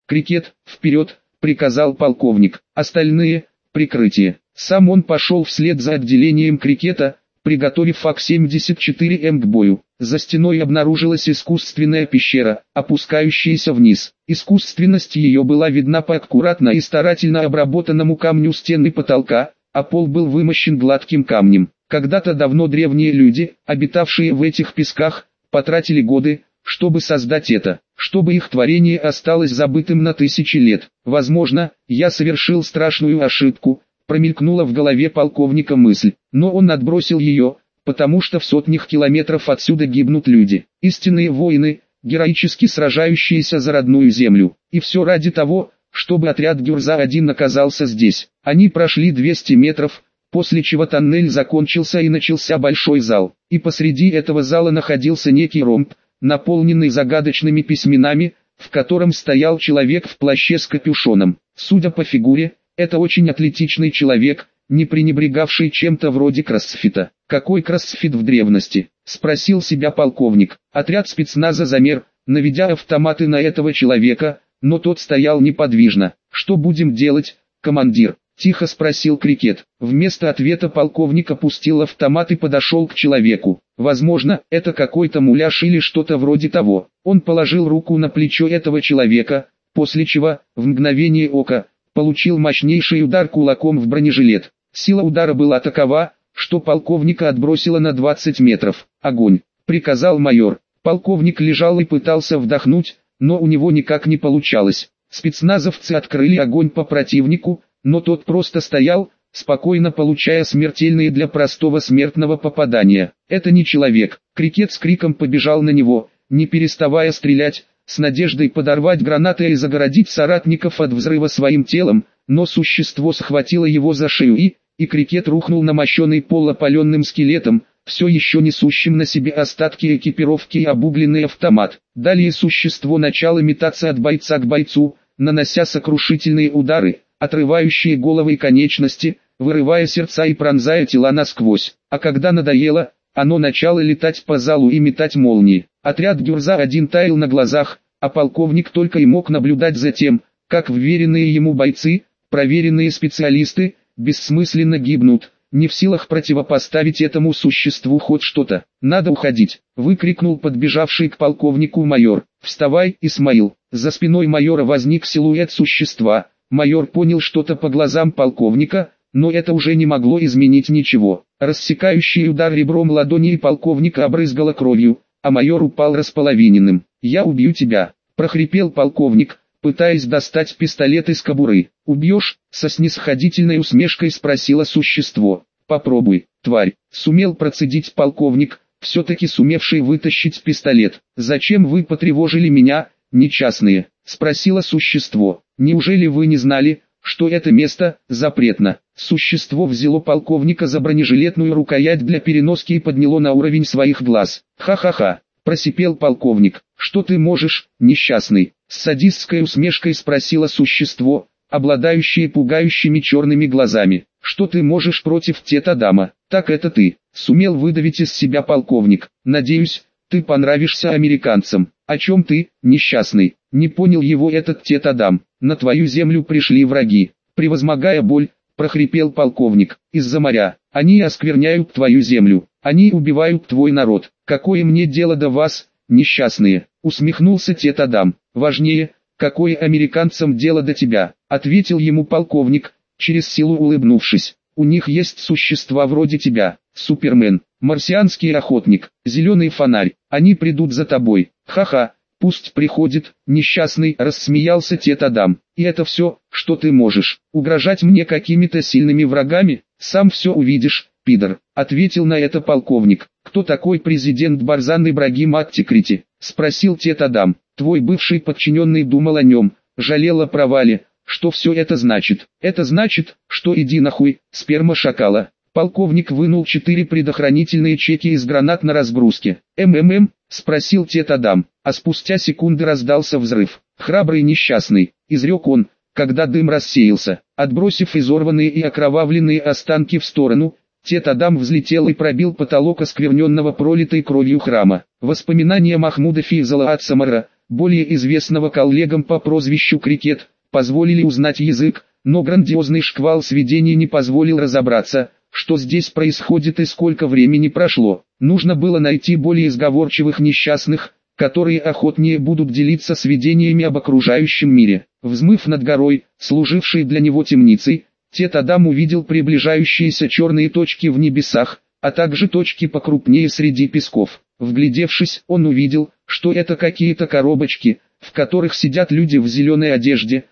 «Крикет, вперед!» — приказал полковник. Остальные — прикрытие. Сам он пошел вслед за отделением крикета, приготовив АК-74М к бою. За стеной обнаружилась искусственная пещера, опускающаяся вниз. Искусственность ее была видна по аккуратно и старательно обработанному камню стены потолка, а пол был вымощен гладким камнем. Когда-то давно древние люди, обитавшие в этих песках, потратили годы, чтобы создать это, чтобы их творение осталось забытым на тысячи лет. Возможно, я совершил страшную ошибку, промелькнула в голове полковника мысль, но он отбросил ее, потому что в сотнях километров отсюда гибнут люди, истинные воины, героически сражающиеся за родную землю. И все ради того, чтобы отряд Гюрза-1 оказался здесь. Они прошли 200 метров, после чего тоннель закончился и начался большой зал. И посреди этого зала находился некий ромб, наполненный загадочными письменами, в котором стоял человек в плаще с капюшоном. Судя по фигуре, это очень атлетичный человек, не пренебрегавший чем-то вроде кроссфита. «Какой кроссфит в древности?» – спросил себя полковник. Отряд спецназа замер, наведя автоматы на этого человека, но тот стоял неподвижно. «Что будем делать, командир?» – тихо спросил крикет. Вместо ответа полковник опустил автомат и подошел к человеку. Возможно, это какой-то муляж или что-то вроде того. Он положил руку на плечо этого человека, после чего, в мгновение ока, получил мощнейший удар кулаком в бронежилет. Сила удара была такова, что полковника отбросило на 20 метров. «Огонь!» — приказал майор. Полковник лежал и пытался вдохнуть, но у него никак не получалось. Спецназовцы открыли огонь по противнику, но тот просто стоял, спокойно получая смертельные для простого смертного попадания. «Это не человек!» Крикет с криком побежал на него, не переставая стрелять, с надеждой подорвать гранатой и загородить соратников от взрыва своим телом, но существо схватило его за шею и крикет рухнул на мощеный пол опаленным скелетом, все еще несущим на себе остатки экипировки и обугленный автомат. Далее существо начало метаться от бойца к бойцу, нанося сокрушительные удары, отрывающие головы и конечности, вырывая сердца и пронзая тела насквозь. А когда надоело, оно начало летать по залу и метать молнии. Отряд Гюрза-1 таял на глазах, а полковник только и мог наблюдать за тем, как вверенные ему бойцы, проверенные специалисты, бессмысленно гибнут, не в силах противопоставить этому существу хоть что-то. «Надо уходить!» — выкрикнул подбежавший к полковнику майор. «Вставай, Исмаил!» За спиной майора возник силуэт существа. Майор понял что-то по глазам полковника, но это уже не могло изменить ничего. Рассекающий удар ребром ладони полковника обрызгало кровью, а майор упал располовиненным. «Я убью тебя!» — прохрипел полковник, пытаясь достать пистолет из кобуры. «Убьешь?» — со снисходительной усмешкой спросило существо. «Попробуй, тварь!» — сумел процедить полковник, все-таки сумевший вытащить пистолет. «Зачем вы потревожили меня, несчастные?» — спросило существо. «Неужели вы не знали, что это место запретно?» Существо взяло полковника за бронежилетную рукоять для переноски и подняло на уровень своих глаз. «Ха-ха-ха!» — просипел полковник. «Что ты можешь, несчастный?» С садистской усмешкой спросило существо, обладающее пугающими черными глазами. «Что ты можешь против Тет-Адама?» «Так это ты», — сумел выдавить из себя полковник. «Надеюсь, ты понравишься американцам». «О чем ты, несчастный?» Не понял его этот Тет-Адам. «На твою землю пришли враги». Превозмогая боль, прохрипел полковник. «Из-за моря. Они оскверняют твою землю. Они убивают твой народ. Какое мне дело до вас, несчастные?» Усмехнулся Тет-Адам. «Важнее, какое американцам дело до тебя?» Ответил ему полковник, через силу улыбнувшись. «У них есть существа вроде тебя, Супермен, марсианский охотник, зеленый фонарь. Они придут за тобой. Ха-ха, пусть приходит», несчастный, рассмеялся Тет-Адам. «И это все, что ты можешь? Угрожать мне какими-то сильными врагами? Сам все увидишь, пидор», ответил на это полковник. «Кто такой президент Барзан Ибрагим Ат-Тикрити?» спросил Тет-Адам. «Твой бывший подчиненный думал о нем, жалел о провале. Что все это значит?» «Это значит, что иди нахуй, сперма шакала». Полковник вынул 4 предохранительные чеки из гранат на разгрузке. «МММ?» — спросил Тет-Адам, а спустя секунды раздался взрыв. «Храбрый несчастный», — изрек он, когда дым рассеялся. Отбросив изорванные и окровавленные останки в сторону, Тет-Адам взлетел и пробил потолок оскверненного пролитой кровью храма. Воспоминания Махмуда Фейзала ат-Самара, более известного коллегам по прозвищу Крикет, позволили узнать язык, но грандиозный шквал сведений не позволил разобраться, что здесь происходит и сколько времени прошло. Нужно было найти более сговорчивых несчастных, которые охотнее будут делиться сведениями об окружающем мире. Взмыв над горой, служившей для него темницей, Тет Адам увидел приближающиеся черные точки в небесах, а также точки покрупнее среди песков. Вглядевшись, он увидел, что это какие-то коробочки, в которых сидят люди в зеленой одежде,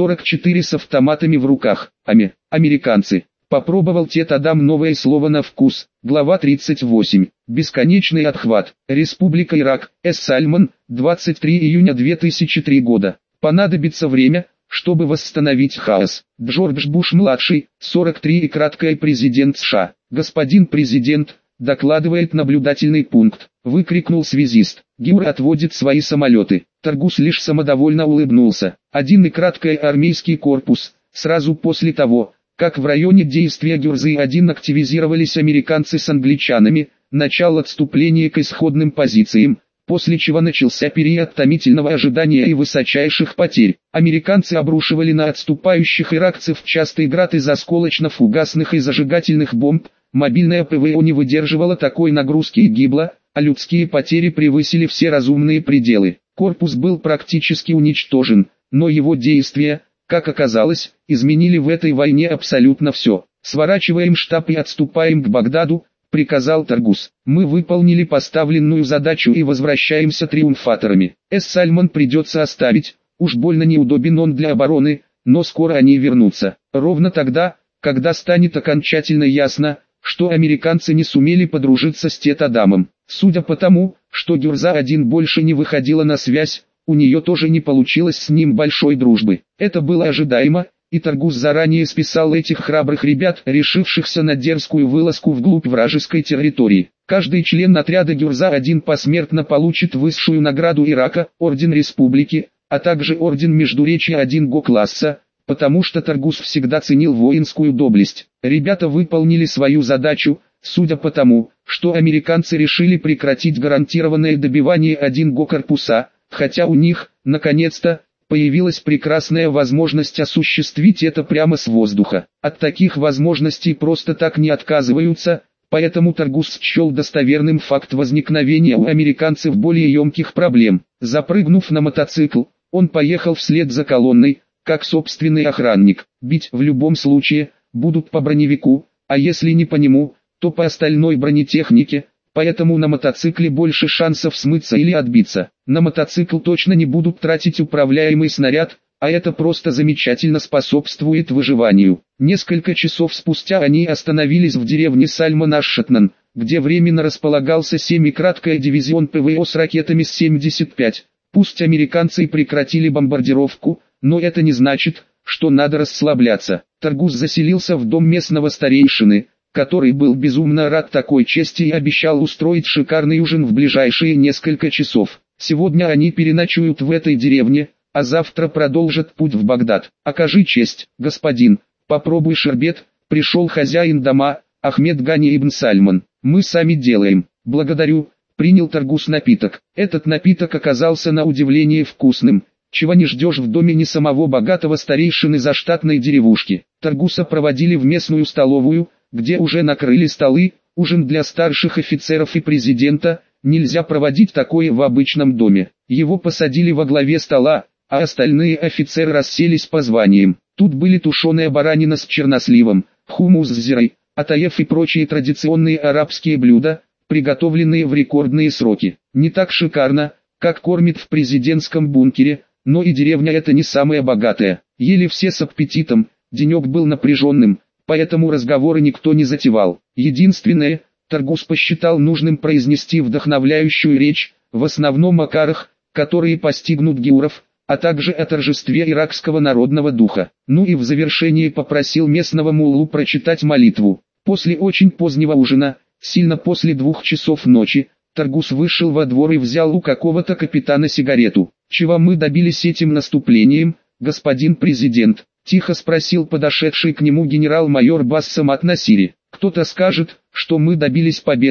44 с автоматами в руках. Американцы. Попробовал Тет Адам новое слово на вкус. Глава 38. Бесконечный отхват. Республика Ирак. Сальман. 23 июня 2003 года. Понадобится время, чтобы восстановить хаос. Джордж Буш-младший, 43 и краткое президент США. Господин президент, докладывает наблюдательный пункт. Выкрикнул связист. ГИУР отводит свои самолеты. Таргус лишь самодовольно улыбнулся. Один и краткое армейский корпус. Сразу после того, как в районе действия Гюрзы-1 активизировались американцы с англичанами, начал отступления к исходным позициям, после чего начался период томительного ожидания и высочайших потерь. Американцы обрушивали на отступающих иракцев частый град из осколочно-фугасных и зажигательных бомб, мобильное ПВО не выдерживало такой нагрузки и гибло, а людские потери превысили все разумные пределы. Корпус был практически уничтожен, но его действия, как оказалось, изменили в этой войне абсолютно все. «Сворачиваем штаб и отступаем к Багдаду», — приказал Таргус. «Мы выполнили поставленную задачу и возвращаемся триумфаторами. Сальман придется оставить, уж больно неудобен он для обороны, но скоро они вернутся. Ровно тогда, когда станет окончательно ясно, что американцы не сумели подружиться с Тет Адамом. Судя по тому, что Гюрза-1 больше не выходила на связь, у нее тоже не получилось с ним большой дружбы. Это было ожидаемо, и Таргус заранее списал этих храбрых ребят, решившихся на дерзкую вылазку вглубь вражеской территории. Каждый член отряда Гюрза-1 посмертно получит высшую награду Ирака, Орден Республики, а также Орден Междуречия 1 Го-класса, потому что Таргус всегда ценил воинскую доблесть. Ребята выполнили свою задачу, судя по тому, что американцы решили прекратить гарантированное добивание 1 Го-корпуса, хотя у них, наконец-то, появилась прекрасная возможность осуществить это прямо с воздуха. От таких возможностей просто так не отказываются, поэтому Таргус счел достоверным факт возникновения у американцев более емких проблем. Запрыгнув на мотоцикл, он поехал вслед за колонной, как собственный охранник. Бить в любом случае будут по броневику, а если не по нему, то по остальной бронетехнике, поэтому на мотоцикле больше шансов смыться или отбиться. На мотоцикл точно не будут тратить управляемый снаряд, а это просто замечательно способствует выживанию. Несколько часов спустя они остановились в деревне Сальман-аш-Шатнан, где временно располагался 7-й краткая дивизион ПВО с ракетами С-75. Пусть американцы и прекратили бомбардировку, но это не значит, что надо расслабляться. Таргус заселился в дом местного старейшины, который был безумно рад такой чести и обещал устроить шикарный ужин в ближайшие несколько часов. Сегодня они переночуют в этой деревне, а завтра продолжат путь в Багдад. «Окажи честь, господин, попробуй шербет», — пришел хозяин дома, Ахмед Гани ибн Сальман. «Мы сами делаем». «Благодарю», — принял Таргус напиток. Этот напиток оказался на удивление вкусным, чего не ждешь в доме не самого богатого старейшины заштатной деревушки. Таргуса проводили в местную столовую, где уже накрыли столы. Ужин для старших офицеров и президента, нельзя проводить такое в обычном доме. Его посадили во главе стола, а остальные офицеры расселись по званиям. Тут были тушеная баранина с черносливом, хумус с зирой, атаеф и прочие традиционные арабские блюда, приготовленные в рекордные сроки. Не так шикарно, как кормят в президентском бункере, но и деревня эта не самая богатая. Ели все с аппетитом, денек был напряженным, поэтому разговоры никто не затевал. Единственное, Таргус посчитал нужным произнести вдохновляющую речь, в основном о карах, которые постигнут гиуров, а также о торжестве иракского народного духа. Ну и в завершении попросил местного муллу прочитать молитву. После очень позднего ужина, сильно после 2 часов ночи, Таргус вышел во двор и взял у какого-то капитана сигарету. «Чего мы добились этим наступлением, господин президент?» — тихо спросил подошедший к нему генерал-майор Бассамат Насири. «Кто-то скажет, что мы добились победы,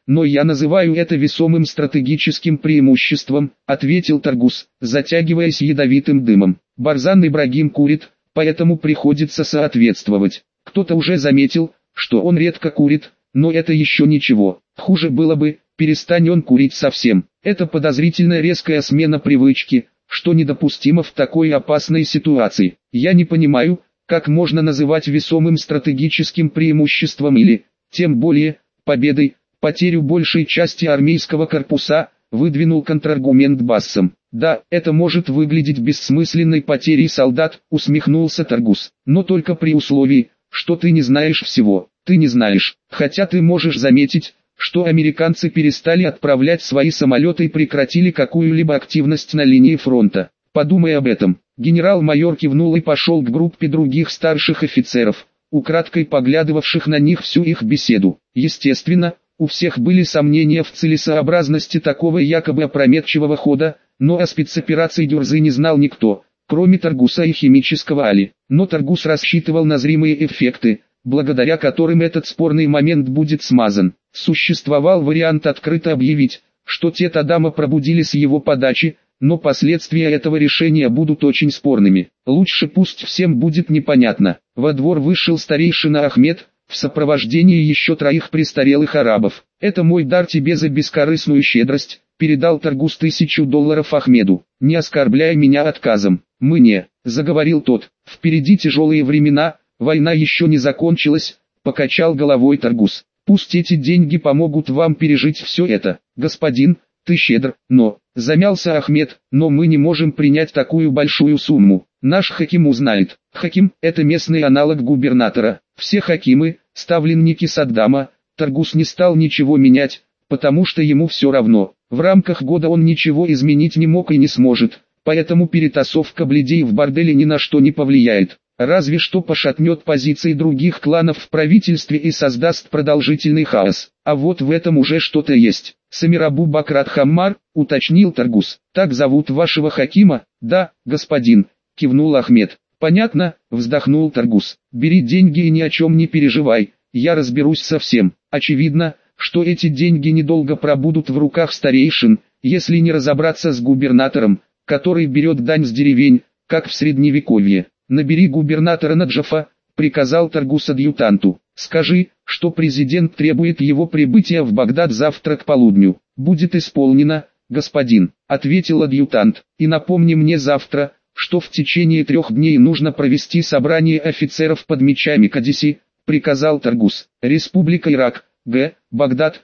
но я называю это весомым стратегическим преимуществом, ответил Таргус, затягиваясь ядовитым дымом. Барзан Ибрагим курит, поэтому приходится соответствовать. Кто-то уже заметил, что он редко курит, но это еще ничего. Хуже было бы, перестань он курить совсем. Это подозрительно резкая смена привычки, что недопустимо в такой опасной ситуации. Я не понимаю, как можно называть весомым стратегическим преимуществом или, тем более, победой, потерю большей части армейского корпуса, выдвинул контраргумент Бассом. Да, это может выглядеть бессмысленной потерей солдат, усмехнулся Таргус, но только при условии, что ты не знаешь всего. Ты не знаешь, хотя ты можешь заметить, что американцы перестали отправлять свои самолеты и прекратили какую-либо активность на линии фронта. Подумай об этом. Генерал-майор кивнул и пошел к группе других старших офицеров, украдкой поглядывавших на них всю их беседу. Естественно, у всех были сомнения в целесообразности такого якобы опрометчивого хода, но о спецоперации Гюрзы не знал никто, кроме Таргуса и химического Али. Но Таргус рассчитывал на зримые эффекты, благодаря которым этот спорный момент будет смазан. Существовал вариант открыто объявить, что те Тадама пробудили с его подачи, но последствия этого решения будут очень спорными. Лучше пусть всем будет непонятно. Во двор вышел старейшина Ахмед, в сопровождении еще 3 престарелых арабов. «Это мой дар тебе за бескорыстную щедрость», — передал Таргус $1000 Ахмеду. «Не оскорбляй меня отказом». «Мы не», — заговорил тот, — «впереди тяжелые времена, война еще не закончилась», — покачал головой Таргус. «Пусть эти деньги помогут вам пережить все это, господин, ты щедр, но...» Замялся Ахмед, «но мы не можем принять такую большую сумму. Наш хаким узнает». Хаким – это местный аналог губернатора. Все хакимы – ставленники Саддама. Таргус не стал ничего менять, потому что ему все равно. В рамках года он ничего изменить не мог и не сможет, поэтому перетасовка бледей в борделе ни на что не повлияет. Разве что пошатнет позиции других кланов в правительстве и создаст продолжительный хаос. А вот в этом уже что-то есть. Самирабу Бакрат Хаммар, уточнил Таргус. «Так зовут вашего хакима?» «Да, господин», кивнул Ахмед. «Понятно», вздохнул Таргус. «Бери деньги и ни о чем не переживай, я разберусь со всем». Очевидно, что эти деньги недолго пробудут в руках старейшин, если не разобраться с губернатором, который берет дань с деревень, как в средневековье. «Набери губернатора Наджафа», приказал Таргус адъютанту. «Скажи, что президент требует его прибытия в Багдад завтра к полудню». «Будет исполнено, господин», ответил адъютант. «И напомни мне завтра, что в течение 3 дней нужно провести собрание офицеров под мечами Кадиси», приказал Таргус. Республика Ирак, Г. Багдад,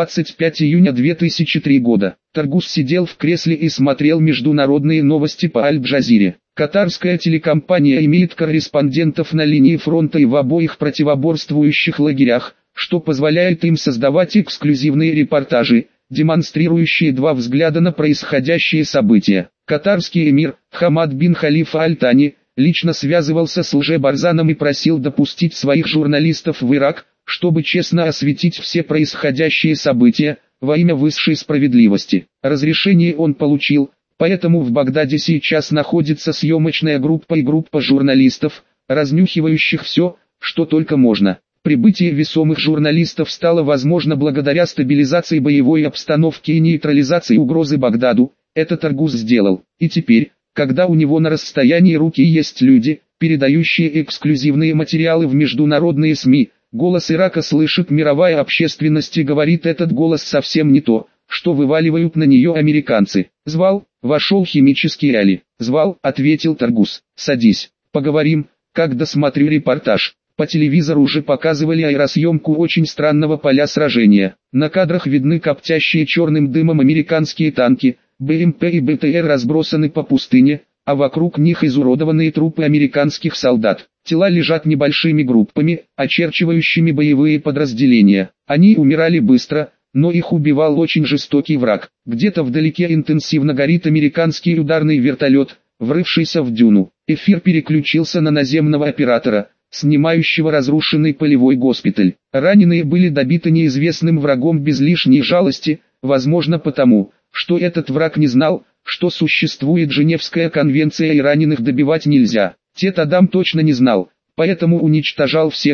25 июня 2003 года. Таргус сидел в кресле и смотрел международные новости по Аль-Джазире. Катарская телекомпания имеет корреспондентов на линии фронта и в обоих противоборствующих лагерях, что позволяет им создавать эксклюзивные репортажи, демонстрирующие 2 взгляда на происходящие события. Катарский эмир, Хамад бин Халифа Аль-Тани, лично связывался с Лже-Барзаном и просил допустить своих журналистов в Ирак, чтобы честно осветить все происходящие события, во имя высшей справедливости. Разрешение он получил, поэтому в Багдаде сейчас находится съемочная группа и группа журналистов, разнюхивающих все, что только можно. Прибытие весомых журналистов стало возможно благодаря стабилизации боевой обстановки и нейтрализации угрозы Багдаду. Это Таргус сделал. И теперь, когда у него на расстоянии руки есть люди, передающие эксклюзивные материалы в международные СМИ, голос Ирака слышит мировая общественность и говорит этот голос совсем не то, что вываливают на нее американцы. «Звал?» — вошел химический Али. «Звал?» — ответил Таргус. «Садись, поговорим, как досмотрю репортаж». По телевизору уже показывали аэросъемку очень странного поля сражения. На кадрах видны коптящие черным дымом американские танки, БМП и БТР разбросаны по пустыне, а вокруг них изуродованные трупы американских солдат. Тела лежат небольшими группами, очерчивающими боевые подразделения. Они умирали быстро, но их убивал очень жестокий враг. Где-то вдалеке интенсивно горит американский ударный вертолет, врывшийся в дюну. Эфир переключился на наземного оператора, снимающего разрушенный полевой госпиталь. Раненые были добиты неизвестным врагом без лишней жалости, возможно потому, что этот враг не знал, что существует Женевская конвенция и раненых добивать нельзя. Тет Адам точно не знал, поэтому уничтожал всех,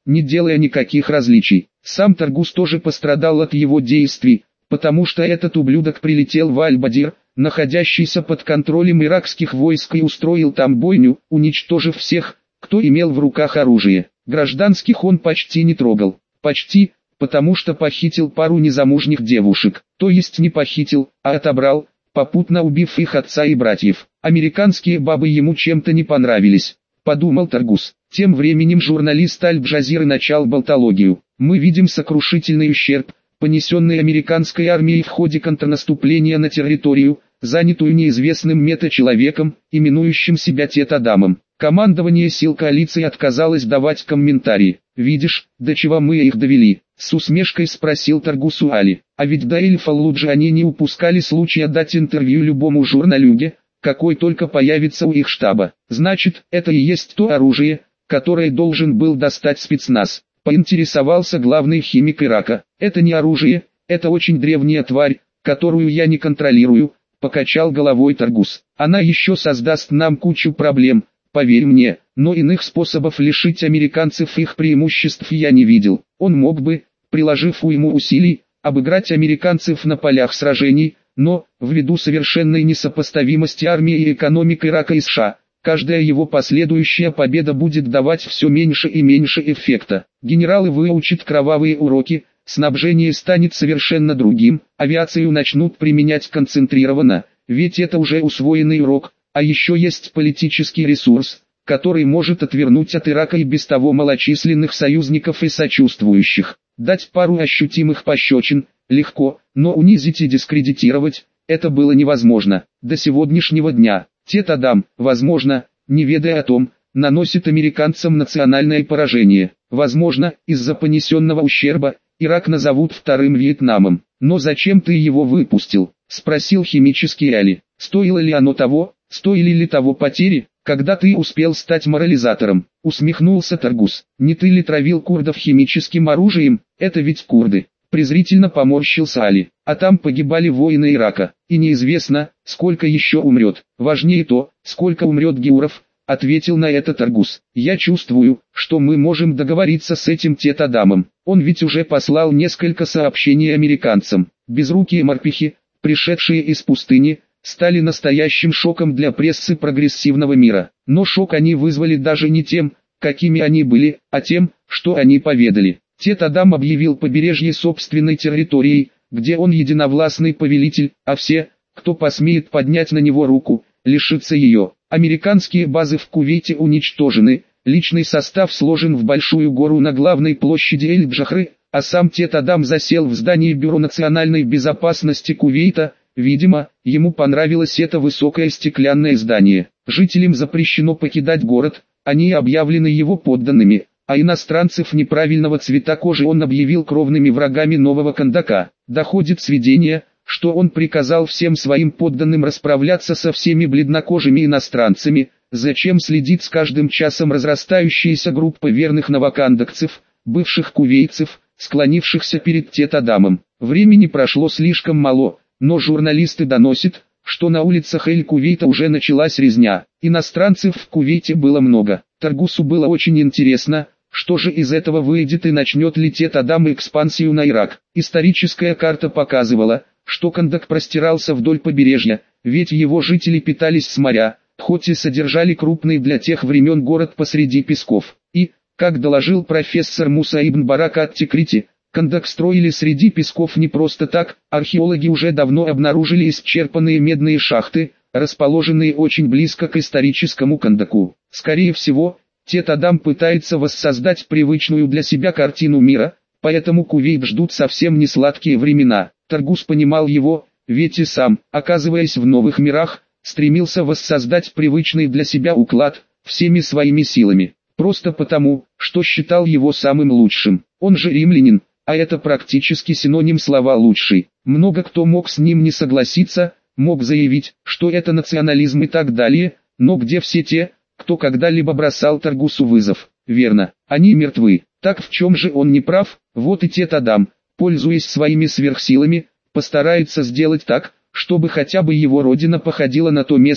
не делая никаких различий. Сам Таргус тоже пострадал от его действий, потому что этот ублюдок прилетел в Аль-Бадир, находящийся под контролем иракских войск, и устроил там бойню, уничтожив всех, кто имел в руках оружие. Гражданских он почти не трогал. Почти, потому что похитил пару незамужних девушек. То есть не похитил, а отобрал, попутно убив их отца и братьев. Американские бабы ему чем-то не понравились, подумал Таргус. Тем временем журналист Аль-Джазиры начал болтологию. Мы видим сокрушительный ущерб, понесенный американской армией в ходе контрнаступления на территорию, занятую неизвестным мета-человеком, именующим себя Тет-Адамом. Командование сил коалиции отказалось давать комментарии. «Видишь, до чего мы их довели?» — с усмешкой спросил Таргусу Али. А ведь до Эль-Фаллуджи они не упускали случая дать интервью любому журналюге, какой только появится у их штаба. Значит, это и есть то оружие, которое должен был достать спецназ. Поинтересовался главный химик Ирака. «Это не оружие, это очень древняя тварь, которую я не контролирую», — покачал головой Таргус. «Она еще создаст нам кучу проблем, поверь мне, но иных способов лишить американцев их преимуществ я не видел. Он мог бы, приложив уйму усилий, обыграть американцев на полях сражений, но, ввиду совершенной несопоставимости армии и экономик Ирака и США, каждая его последующая победа будет давать все меньше и меньше эффекта. Генералы выучат кровавые уроки, снабжение станет совершенно другим, авиацию начнут применять концентрированно, ведь это уже усвоенный урок, а еще есть политический ресурс, который может отвернуть от Ирака и без того малочисленных союзников и сочувствующих. Дать пару ощутимых пощечин легко, но унизить и дискредитировать – это было невозможно. До сегодняшнего дня Тет-Адам, возможно, не ведая о том, наносит американцам национальное поражение. Возможно, из-за понесенного ущерба, Ирак назовут вторым Вьетнамом. «Но зачем ты его выпустил?» – спросил химический Али. «Стоило ли оно того, стоили ли того потери, когда ты успел стать морализатором?» – усмехнулся Таргус. «Не ты ли травил курдов химическим оружием? Это ведь курды». Презрительно поморщился Али. «А там погибали воины Ирака, и неизвестно, сколько еще умрет. Важнее то, сколько умрет геуров», — ответил на это Таргус. «Я чувствую, что мы можем договориться с этим Тет-Адамом. Он ведь уже послал несколько сообщений американцам. Безрукие морпехи, пришедшие из пустыни, стали настоящим шоком для прессы прогрессивного мира. Но шок они вызвали даже не тем, какими они были, а тем, что они поведали. Тет-Адам объявил побережье собственной территорией, где он единовластный повелитель, а все, кто посмеет поднять на него руку, лишится ее. Американские базы в Кувейте уничтожены, личный состав сложен в большую гору на главной площади Эль-Джахры, а сам Тет-Адам засел в здании Бюро национальной безопасности Кувейта. Видимо, ему понравилось это высокое стеклянное здание. Жителям запрещено покидать город, они объявлены его подданными, а иностранцев неправильного цвета кожи он объявил кровными врагами нового Кандака. Доходит сведения, что он приказал всем своим подданным расправляться со всеми бледнокожими иностранцами, зачем следит с каждым часом разрастающаяся группа верных новокандакцев, бывших кувейцев, склонившихся перед Тет-Адамом. Времени прошло слишком мало, но журналисты доносят, что на улицах Эль-Кувейта уже началась резня. Иностранцев в Кувейте было много. Таргусу было очень интересно, что же из этого выйдет и начнет ли Тет-Адам экспансию на Ирак. Историческая карта показывала, что Кандак простирался вдоль побережья, ведь его жители питались с моря, хоть и содержали крупный для тех времен город посреди песков. И, как доложил профессор Муса ибн Барака от Тикрити, Кандак строили среди песков не просто так, археологи уже давно обнаружили исчерпанные медные шахты, расположенные очень близко к историческому Кандаку. Скорее всего, Тет-Адам пытается воссоздать привычную для себя картину мира, поэтому Кувейт ждут совсем не сладкие времена. Таргус понимал его, ведь и сам, оказываясь в новых мирах, стремился воссоздать привычный для себя уклад, всеми своими силами. Просто потому, что считал его самым лучшим. Он же римлянин, а это практически синоним слова «лучший». Много кто мог с ним не согласиться, мог заявить, что это национализм и так далее, но где все те, кто когда-либо бросал Таргусу вызов? Верно, они мертвы. Так в чем же он не прав? Вот и Тет-Адам, пользуясь своими сверхсилами, постарается сделать так, чтобы хотя бы его родина походила на то место,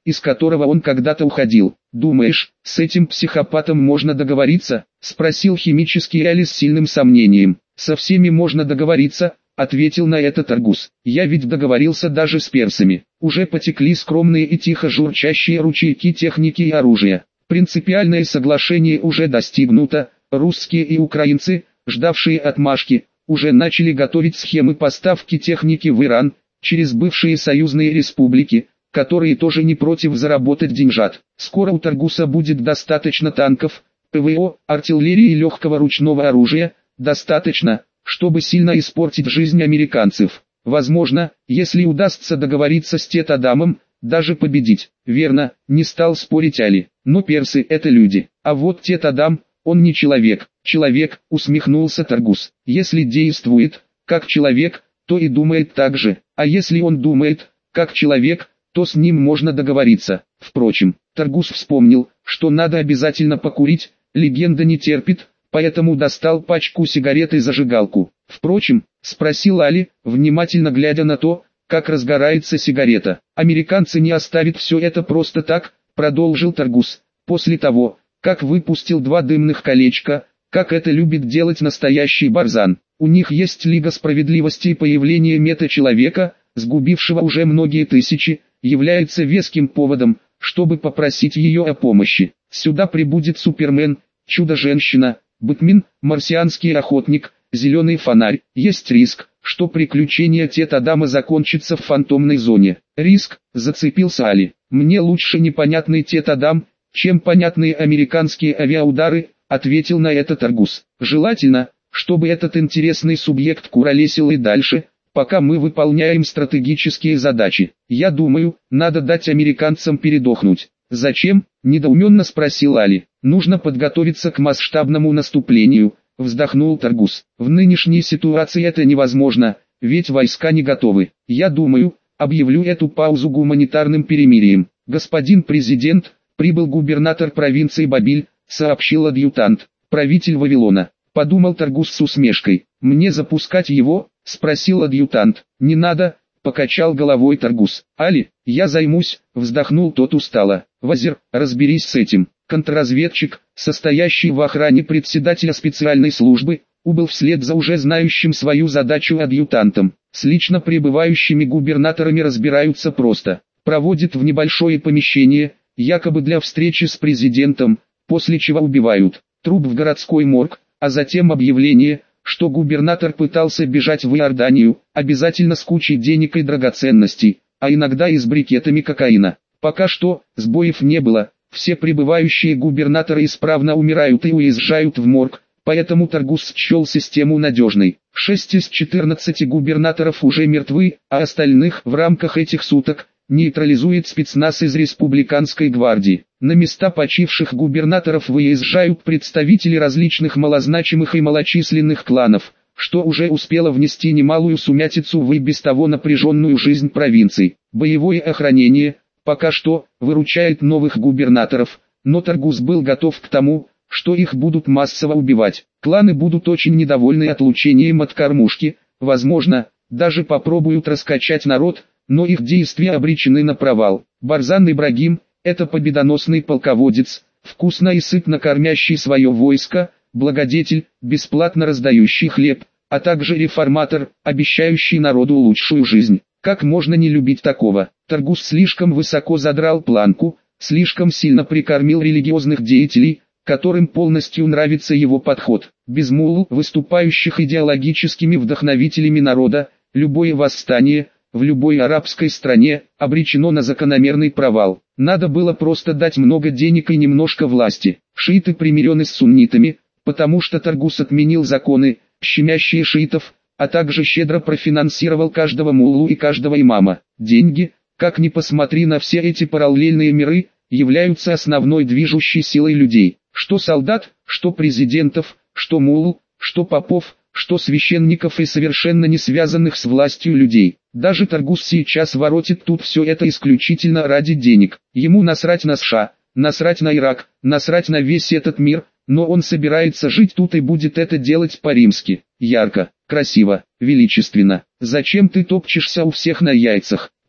из которого он когда-то уходил. «Думаешь, с этим психопатом можно договориться?» – спросил химический Али с сильным сомнением. «Со всеми можно договориться», – ответил на это Таргус. «Я ведь договорился даже с персами. Уже потекли скромные и тихо журчащие ручейки техники и оружия. Принципиальное соглашение уже достигнуто, русские и украинцы, ждавшие отмашки, уже начали готовить схемы поставки техники в Иран, через бывшие союзные республики, которые тоже не против заработать деньжат. Скоро у Таргуса будет достаточно танков, ПВО, артиллерии и легкого ручного оружия, достаточно, чтобы сильно испортить жизнь американцев. Возможно, если удастся договориться с Тет-Адамом, даже победить. Верно, не стал спорить Али. Но персы – это люди. А вот Тет-Адам, он не человек. Человек, усмехнулся Таргус. Если действует, как человек, то и думает так же. А если он думает, как человек, то с ним можно договориться. Впрочем, Таргус вспомнил, что надо обязательно покурить, легенда не терпит, поэтому достал пачку сигарет и зажигалку. Впрочем, спросил Али, внимательно глядя на то, как разгорается сигарета. «Американцы не оставят все это просто так», продолжил Таргус, «после того, как выпустил 2 дымных колечка, как это любит делать настоящий Барзан. У них есть Лига Справедливости и появление мета-человека, сгубившего уже многие тысячи, является веским поводом, чтобы попросить ее о помощи. Сюда прибудет Супермен, Чудо-женщина, Бэтмен, Марсианский охотник, Зеленый фонарь. Есть риск, что приключение Тет-Адама закончится в фантомной зоне». «Риск», зацепился Али. «Мне лучше непонятный Тет-Адам, чем понятные американские авиаудары», ответил на это Таргус. «Желательно, чтобы этот интересный субъект куролесил и дальше, пока мы выполняем стратегические задачи. Я думаю, надо дать американцам передохнуть». «Зачем?» – недоуменно спросил Али. «Нужно подготовиться к масштабному наступлению», – вздохнул Таргус. «В нынешней ситуации это невозможно, ведь войска не готовы. Я думаю, объявлю эту паузу гуманитарным перемирием. Господин президент, прибыл губернатор провинции Бабиль», – сообщил адъютант, правитель Вавилона. Подумал Таргус с усмешкой. «Мне запускать его?» – спросил адъютант. «Не надо», – покачал головой Таргус. «Али, я займусь», – вздохнул тот устало. «Вазир, разберись с этим». Контрразведчик, состоящий в охране председателя специальной службы, убыл вслед за уже знающим свою задачу адъютантом. С лично прибывающими губернаторами разбираются просто. Проводят в небольшое помещение, якобы для встречи с президентом, после чего убивают. Труп в городской морг, а затем объявление, что губернатор пытался бежать в Иорданию, обязательно с кучей денег и драгоценностей, а иногда и с брикетами кокаина. Пока что, сбоев не было, все прибывающие губернаторы исправно умирают и уезжают в морг, поэтому Таргус счел систему надежной. 6 из 14 губернаторов уже мертвы, а остальных в рамках этих суток нейтрализует спецназ из республиканской гвардии. На места почивших губернаторов выезжают представители различных малозначимых и малочисленных кланов, что уже успело внести немалую сумятицу в и без того напряженную жизнь провинций. Боевое охранение, пока что, выручает новых губернаторов, но Таргус был готов к тому, что их будут массово убивать. Кланы будут очень недовольны отлучением от кормушки, возможно, даже попробуют раскачать народ, но их действия обречены на провал. Барзан Ибрагим – это победоносный полководец, вкусно и сытно кормящий свое войско, благодетель, бесплатно раздающий хлеб, а также реформатор, обещающий народу лучшую жизнь. Как можно не любить такого? Таргус слишком высоко задрал планку, слишком сильно прикормил религиозных деятелей, которым полностью нравится его подход. Без мулл, выступающих идеологическими вдохновителями народа, любое восстание – в любой арабской стране, обречено на закономерный провал. Надо было просто дать много денег и немножко власти. Шииты примирены с суннитами, потому что Таргус отменил законы, щемящие шиитов, а также щедро профинансировал каждого муллу и каждого имама. Деньги, как ни посмотри на все эти параллельные миры, являются основной движущей силой людей. Что солдат, что президентов, что мулл, что попов, что священников и совершенно не связанных с властью людей. Даже Таргус сейчас воротит тут все это исключительно ради денег. Ему насрать на США, насрать на Ирак, насрать на весь этот мир, но он собирается жить тут и будет это делать по-римски. Ярко, красиво, величественно. «Зачем ты топчешься у всех на яйцах?»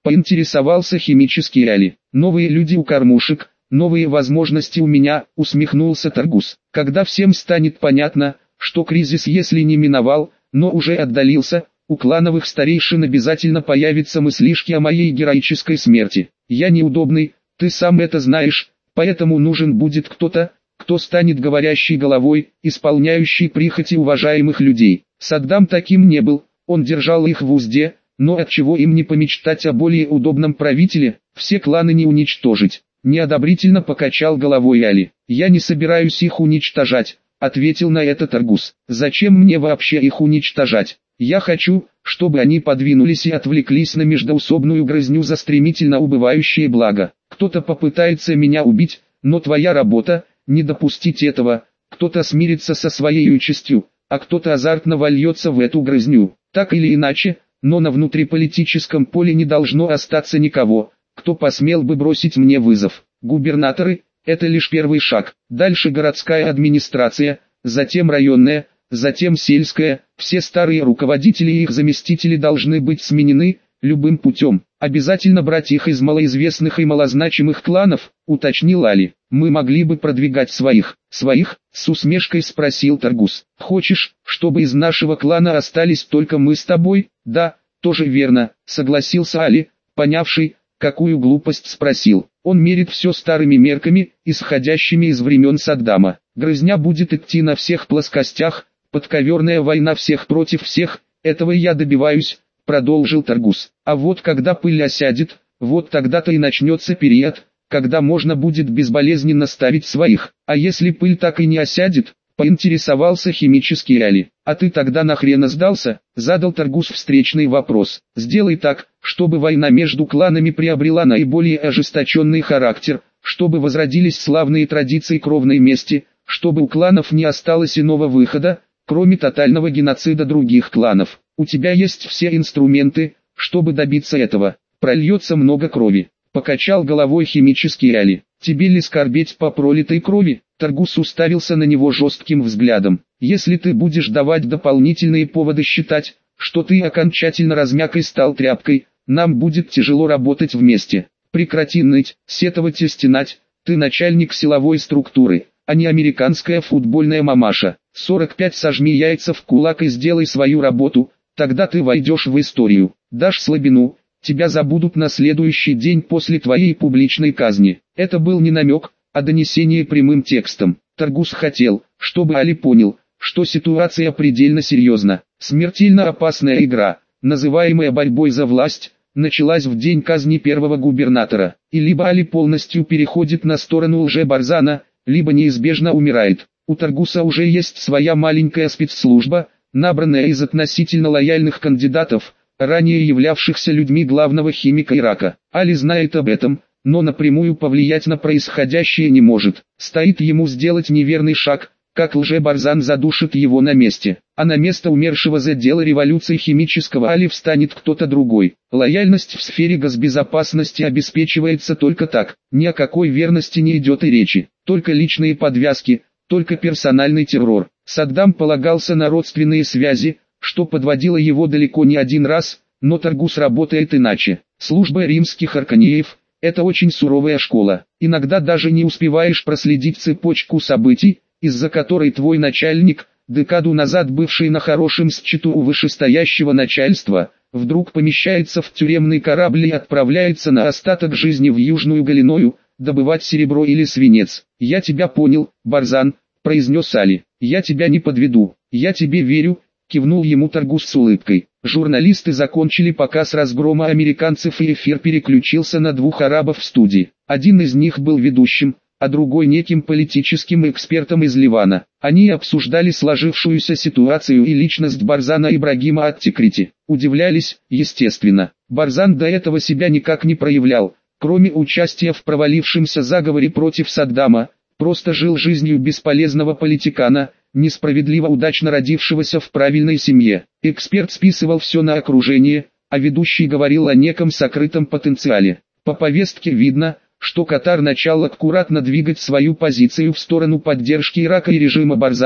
Поинтересовался химический Али. Новые люди у кормушек, новые возможности у меня, усмехнулся Таргус. Когда всем станет понятно, что кризис если не миновал, но уже отдалился, у клановых старейшин обязательно появятся мыслишки о моей героической смерти. Я неудобный, ты сам это знаешь, поэтому нужен будет кто-то, кто станет говорящей головой, исполняющей прихоти уважаемых людей. Саддам таким не был, он держал их в узде, но отчего им не помечтать о более удобном правителе, все кланы не уничтожить. Неодобрительно покачал головой Али. Я не собираюсь их уничтожать, ответил на это Таргус. Зачем мне вообще их уничтожать? Я хочу, чтобы они подвинулись и отвлеклись на междоусобную грызню за стремительно убывающее благо. Кто-то попытается меня убить, но твоя работа – не допустить этого. Кто-то смирится со своей участью, а кто-то азартно вольется в эту грызню. Так или иначе, но на внутриполитическом поле не должно остаться никого, кто посмел бы бросить мне вызов. Губернаторы – это лишь первый шаг. Дальше городская администрация, затем районная, затем сельская. Все старые руководители и их заместители должны быть сменены любым путем. Обязательно брать их из малоизвестных и малозначимых кланов, уточнил Али. Мы могли бы продвигать своих. Своих? С усмешкой спросил Таргус. Хочешь, чтобы из нашего клана остались только мы с тобой? Да, тоже верно, согласился Али, понявший, какую глупость спросил. Он мерит все старыми мерками, исходящими из времен Саддама. Грызня будет идти на всех плоскостях, подковерная война всех против всех, этого я добиваюсь, продолжил Таргус. А вот когда пыль осядет, вот тогда-то и начнется период, когда можно будет безболезненно ставить своих. А если пыль так и не осядет, поинтересовался химический Али. А ты тогда нахрена сдался? Задал Таргус встречный вопрос. Сделай так, чтобы война между кланами приобрела наиболее ожесточенный характер, чтобы возродились славные традиции кровной мести, чтобы у кланов не осталось иного выхода, кроме тотального геноцида других кланов. У тебя есть все инструменты, чтобы добиться этого. Прольется много крови. Покачал головой химический Али. Тебе ли скорбеть по пролитой крови? Таргус уставился на него жестким взглядом. Если ты будешь давать дополнительные поводы считать, что ты окончательно размяк и стал тряпкой, нам будет тяжело работать вместе. Прекрати ныть, сетовать и стенать. Ты начальник силовой структуры, а не американская футбольная мамаша. 45 сожми яйца в кулак и сделай свою работу, тогда ты войдешь в историю. Дашь слабину, тебя забудут на следующий день после твоей публичной казни. Это был не намек, а донесение прямым текстом. Таргус хотел, чтобы Али понял, что ситуация предельно серьезна. Смертельно опасная игра, называемая борьбой за власть, началась в день казни первого губернатора. И либо Али полностью переходит на сторону лже-Барзана, либо неизбежно умирает. У Таргуса уже есть своя маленькая спецслужба, набранная из относительно лояльных кандидатов, ранее являвшихся людьми главного химика Ирака. Али знает об этом, но напрямую повлиять на происходящее не может. Стоит ему сделать неверный шаг, как лже-Барзан задушит его на месте. А на место умершего за дело революции химического Али встанет кто-то другой. Лояльность в сфере госбезопасности обеспечивается только так. Ни о какой верности не идет и речи. Только личные подвязки, только персональный террор. Саддам полагался на родственные связи, что подводило его далеко не один раз, но Таргус работает иначе. Служба римских арканиев – это очень суровая школа. Иногда даже не успеваешь проследить цепочку событий, из-за которой твой начальник, декаду назад бывший на хорошем счету у вышестоящего начальства, вдруг помещается в тюремный корабль и отправляется на остаток жизни в Южную Галиною, добывать серебро или свинец. «Я тебя понял, Барзан», — произнес Али. «Я тебя не подведу, я тебе верю», — кивнул ему Таргус с улыбкой. Журналисты закончили показ разгрома американцев и эфир переключился на двух арабов в студии. Один из них был ведущим, а другой неким политическим экспертом из Ливана. Они обсуждали сложившуюся ситуацию и личность Барзана Ибрагима ат-Тикрити. Удивлялись, естественно. Барзан до этого себя никак не проявлял, кроме участия в провалившемся заговоре против Саддама, просто жил жизнью бесполезного политикана, несправедливо удачно родившегося в правильной семье. Эксперт списывал все на окружение, а ведущий говорил о неком сокрытом потенциале. По повестке видно, что Катар начал аккуратно двигать свою позицию в сторону поддержки Ирака и режима Барзана,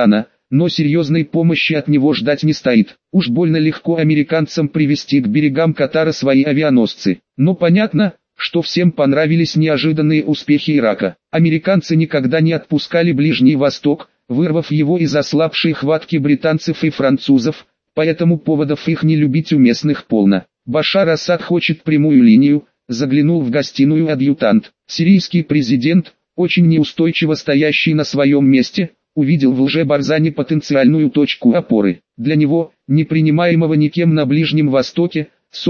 но серьезной помощи от него ждать не стоит. Уж больно легко американцам привести к берегам Катара свои авианосцы. Но понятно, что всем понравились неожиданные успехи Ирака. Американцы никогда не отпускали Ближний Восток, вырвав его из ослабшей хватки британцев и французов, поэтому поводов их не любить у местных полно. Башар Асад хочет прямую линию, заглянул в гостиную адъютант. Сирийский президент, очень неустойчиво стоящий на своем месте, увидел в Лже-Барзане потенциальную точку опоры. Для него, не принимаемого никем на Ближнем Востоке,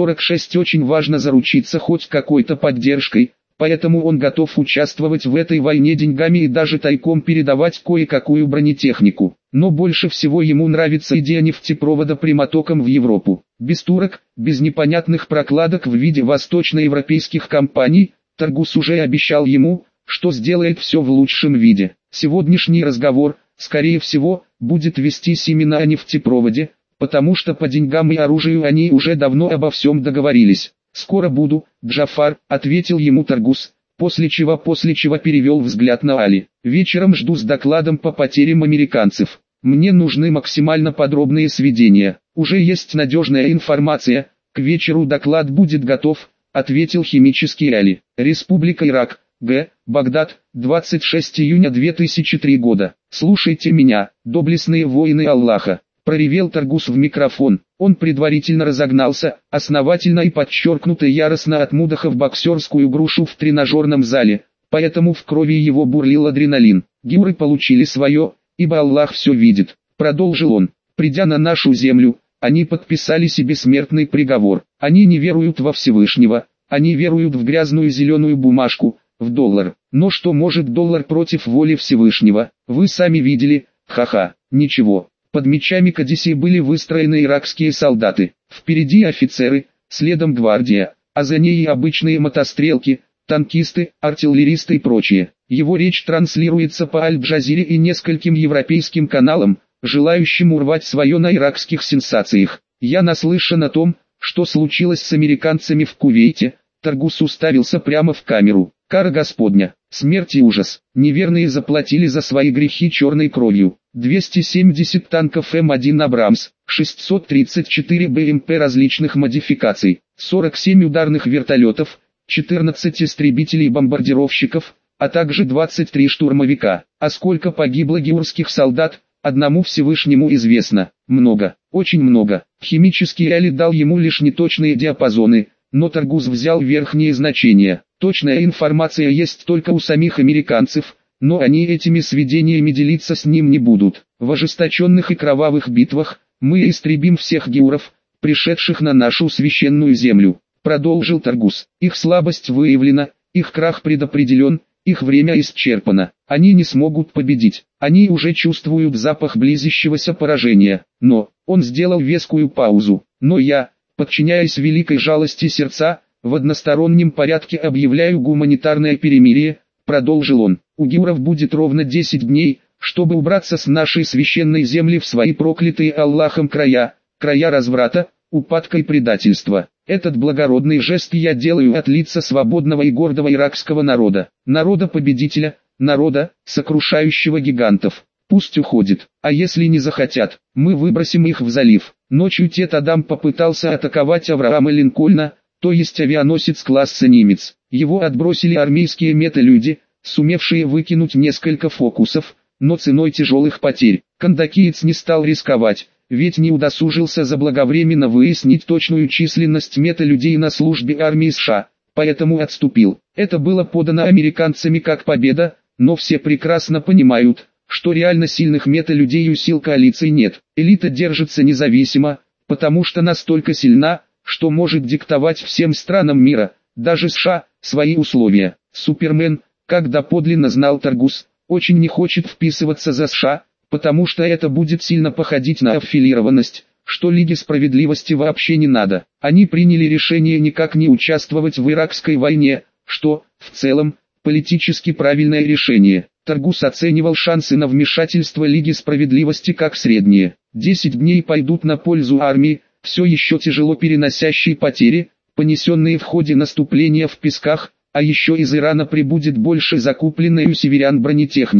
46 очень важно заручиться хоть какой-то поддержкой, поэтому он готов участвовать в этой войне деньгами и даже тайком передавать кое-какую бронетехнику. Но больше всего ему нравится идея нефтепровода прямотоком в Европу. Без турок, без непонятных прокладок в виде восточноевропейских компаний, Таргус уже обещал ему, что сделает все в лучшем виде. Сегодняшний разговор, скорее всего, будет вестись именно о нефтепроводе, потому что по деньгам и оружию они уже давно обо всем договорились. «Скоро буду, Джафар», — ответил ему Таргус, после чего перевел взгляд на Али. «Вечером жду с докладом по потерям американцев. Мне нужны максимально подробные сведения. Уже есть надежная информация, к вечеру доклад будет готов», — ответил химический Али. Республика Ирак, Г. Багдад, 26 июня 2003 года. «Слушайте меня, доблестные воины Аллаха», — проревел Таргус в микрофон. Он предварительно разогнался, основательно и подчеркнуто яростно отмудохав боксерскую грушу в тренажерном зале, поэтому в крови его бурлил адреналин. «Гюры получили свое, ибо Аллах все видит», — продолжил он. «Придя на нашу землю, они подписали себе смертный приговор. Они не веруют во Всевышнего, они веруют в грязную зеленую бумажку, в доллар. Но что может доллар против воли Всевышнего? Вы сами видели, ха-ха, ничего». Под мечами Кадиси были выстроены иракские солдаты. Впереди офицеры, следом гвардия, а за ней и обычные мотострелки, танкисты, артиллеристы и прочее. Его речь транслируется по Аль-Джазире и нескольким европейским каналам, желающим урвать свое на иракских сенсациях. «Я наслышан о том, что случилось с американцами в Кувейте», — Таргус уставился прямо в камеру. «Кара Господня, смерть и ужас. Неверные заплатили за свои грехи черной кровью. 270 танков М1 Абрамс, 634 БМП различных модификаций, 47 ударных вертолетов, 14 истребителей-бомбардировщиков, а также 23 штурмовика. А сколько погибло георгских солдат, одному Всевышнему известно. Много, очень много». Химический Али дал ему лишь неточные диапазоны, но Таргус взял верхние значения. Точная информация есть только у самих американцев, но они этими сведениями делиться с ним не будут. В ожесточенных и кровавых битвах мы истребим всех геуров, пришедших на нашу священную землю, продолжил Таргус. Их слабость выявлена, их крах предопределен, их время исчерпано. Они не смогут победить. Они уже чувствуют запах близящегося поражения. Но, он сделал вескую паузу. Но я, подчиняясь великой жалости сердца, в одностороннем порядке объявляю гуманитарное перемирие, продолжил он. У геуров будет ровно 10 дней, чтобы убраться с нашей священной земли в свои проклятые Аллахом края разврата, упадка и предательства. Этот благородный жест я делаю от лица свободного и гордого иракского народа, народа-победителя, народа, сокрушающего гигантов. Пусть уходит, а если не захотят, мы выбросим их в залив. Ночью Тет Адам попытался атаковать Авраама Линкольна, то есть авианосец класса «Нимец». Его отбросили армейские металюди, сумевшие выкинуть несколько фокусов, но ценой тяжелых потерь. Кандакиец не стал рисковать, ведь не удосужился заблаговременно выяснить точную численность металюдей на службе армии США, поэтому отступил. Это было подано американцами как победа, но все прекрасно понимают, что реально сильных металюдей у сил коалиции нет. Элита держится независимо, потому что настолько сильна, что может диктовать всем странам мира, даже США, свои условия. Супермен, как доподлинно знал Таргус, очень не хочет вписываться за США, потому что это будет сильно походить на аффилированность, что Лиге Справедливости вообще не надо. Они приняли решение никак не участвовать в иракской войне, что, в целом, политически правильное решение. Таргус оценивал шансы на вмешательство Лиги Справедливости как средние. 10 дней пойдут на пользу армии, все еще тяжело переносящей потери, понесенные в ходе наступления в Песках, а еще из Ирана прибудет больше закупленной у северян бронетехники.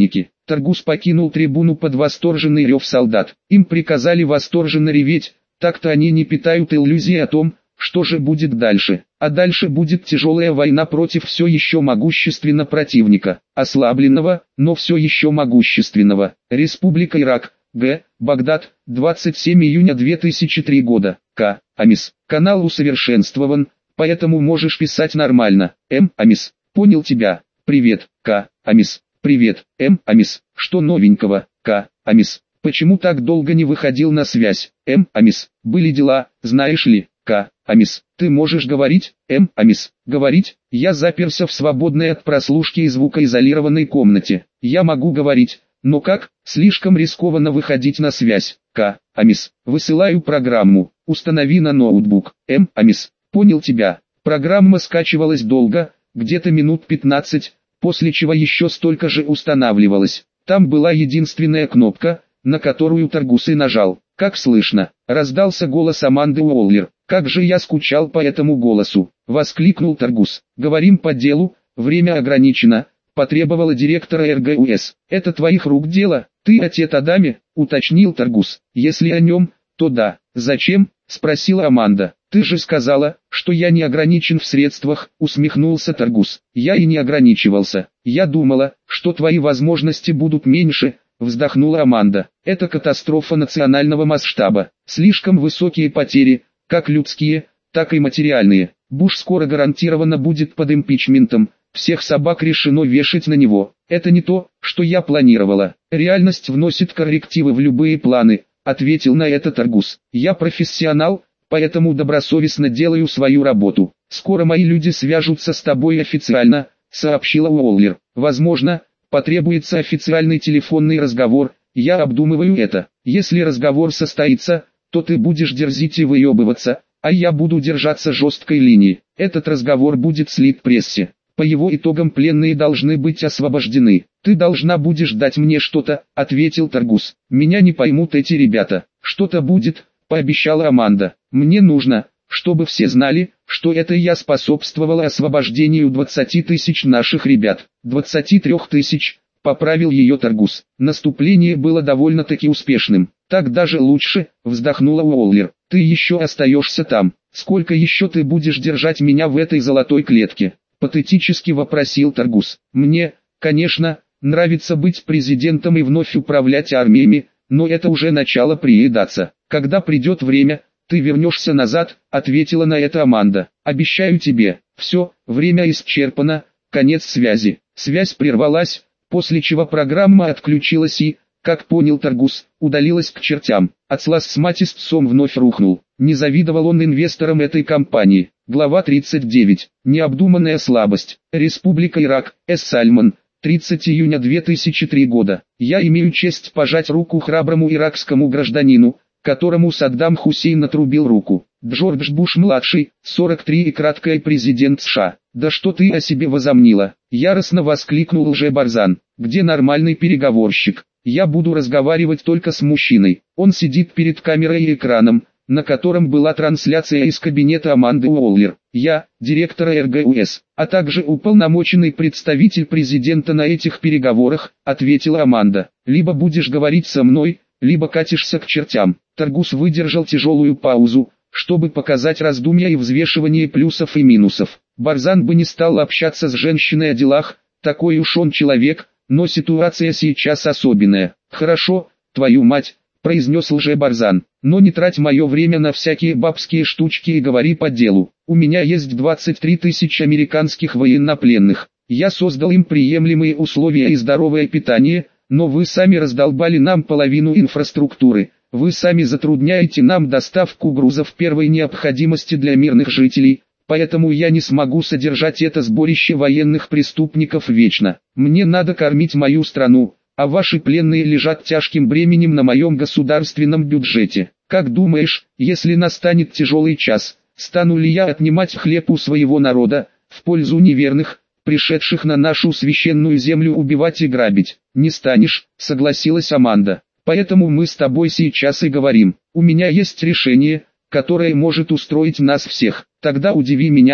Таргус покинул трибуну под восторженный рев солдат. Им приказали восторженно реветь, так-то они не питают иллюзий о том, что же будет дальше. А дальше будет тяжелая война против все еще могущественного противника, ослабленного, но все еще могущественного. Республика Ирак, Г. Багдад, 27 июня 2003 года. К. Амис. Канал усовершенствован, поэтому можешь писать нормально. М. Амис. Понял тебя. Привет, К. Амис. Привет, М. Амис. Что новенького, К. Амис? Почему так долго не выходил на связь? М. Амис. Были дела, знаешь ли, К. Амис. Ты можешь говорить, М. Амис. Говорить? Я заперся в свободной от прослушки и звукоизолированной комнате. Я могу говорить, но как? Слишком рискованно выходить на связь. К. Амис. Высылаю программу. Установи на ноутбук. М. Амис. Понял тебя. Программа скачивалась долго, где-то минут 15, после чего еще столько же устанавливалась. Там была единственная кнопка, на которую Таргус и нажал. «Как слышно?» — раздался голос Аманды Уоллер. «Как же я скучал по этому голосу!» — воскликнул Таргус. «Говорим по делу, время ограничено», — потребовала директора РГУС. «Это твоих рук дело? Ты отец Адаме?» — уточнил Таргус. «Если о нем, то да». «Зачем?» — спросила Аманда. «Ты же сказала, что я не ограничен в средствах», — усмехнулся Таргус. «Я и не ограничивался. Я думала, что твои возможности будут меньше», — вздохнула Аманда. «Это катастрофа национального масштаба. Слишком высокие потери, как людские, так и материальные. Буш скоро гарантированно будет под импичментом. Всех собак решено вешать на него. Это не то, что я планировала. Реальность вносит коррективы в любые планы», — ответил на это Таргус. «Я профессионал, поэтому добросовестно делаю свою работу. Скоро мои люди свяжутся с тобой официально», — сообщила Уоллер. «Возможно, потребуется официальный телефонный разговор, я обдумываю это. Если разговор состоится, то ты будешь дерзить и выебываться, а я буду держаться жесткой линии. Этот разговор будет слит прессе. По его итогам пленные должны быть освобождены. Ты должна будешь дать мне что-то», — ответил Таргус. «Меня не поймут эти ребята». «Что-то будет», — пообещала Аманда. «Мне нужно, чтобы все знали, что это я способствовала освобождению 20 тысяч наших ребят». 23 тысяч, поправил ее Таргус. Наступление было довольно-таки успешным. «Так даже лучше», — вздохнула Уоллер. «Ты еще остаешься там. Сколько еще ты будешь держать меня в этой золотой клетке?» — патетически вопросил Таргус. «Мне, конечно, нравится быть президентом и вновь управлять армиями, но это уже начало приедаться. Когда придет время, ты вернешься назад», — ответила на это Аманда. «Обещаю тебе». Все, время исчерпано, конец связи. Связь прервалась, после чего программа отключилась и, как понял Таргус, удалилась к чертям. Атлас с Матисцом вновь рухнул. Не завидовал он инвесторам этой компании. Глава 39. Необдуманная слабость. Республика Ирак. Сальман. 30 июня 2003 года. Я имею честь пожать руку храброму иракскому гражданину, которому Саддам Хусейн отрубил руку. Джордж Буш-младший, 43 и краткое президент США. «Да что ты о себе возомнила?» — яростно воскликнул лже-Барзан. «Где нормальный переговорщик? Я буду разговаривать только с мужчиной. Он сидит перед камерой и экраном, на котором была трансляция из кабинета Аманды Уоллер. Я, директор РГУС, а также уполномоченный представитель президента на этих переговорах», — ответила Аманда. «Либо будешь говорить со мной, либо катишься к чертям». Таргус выдержал тяжелую паузу, чтобы показать раздумья и взвешивание плюсов и минусов. Барзан бы не стал общаться с женщиной о делах, такой уж он человек, но ситуация сейчас особенная. «Хорошо, твою мать», — произнес лже-Барзан, — «но не трать мое время на всякие бабские штучки и говори по делу. У меня есть 23 тысячи американских военнопленных. Я создал им приемлемые условия и здоровое питание, но вы сами раздолбали нам половину инфраструктуры. Вы сами затрудняете нам доставку грузов первой необходимости для мирных жителей, поэтому я не смогу содержать это сборище военных преступников вечно. Мне надо кормить мою страну, а ваши пленные лежат тяжким бременем на моем государственном бюджете. Как думаешь, если настанет тяжелый час, стану ли я отнимать хлеб у своего народа, в пользу неверных, пришедших на нашу священную землю убивать и грабить?» «Не станешь», — согласилась Аманда. «Поэтому мы с тобой сейчас и говорим. У меня есть решение, которое может устроить нас всех. Тогда удиви меня,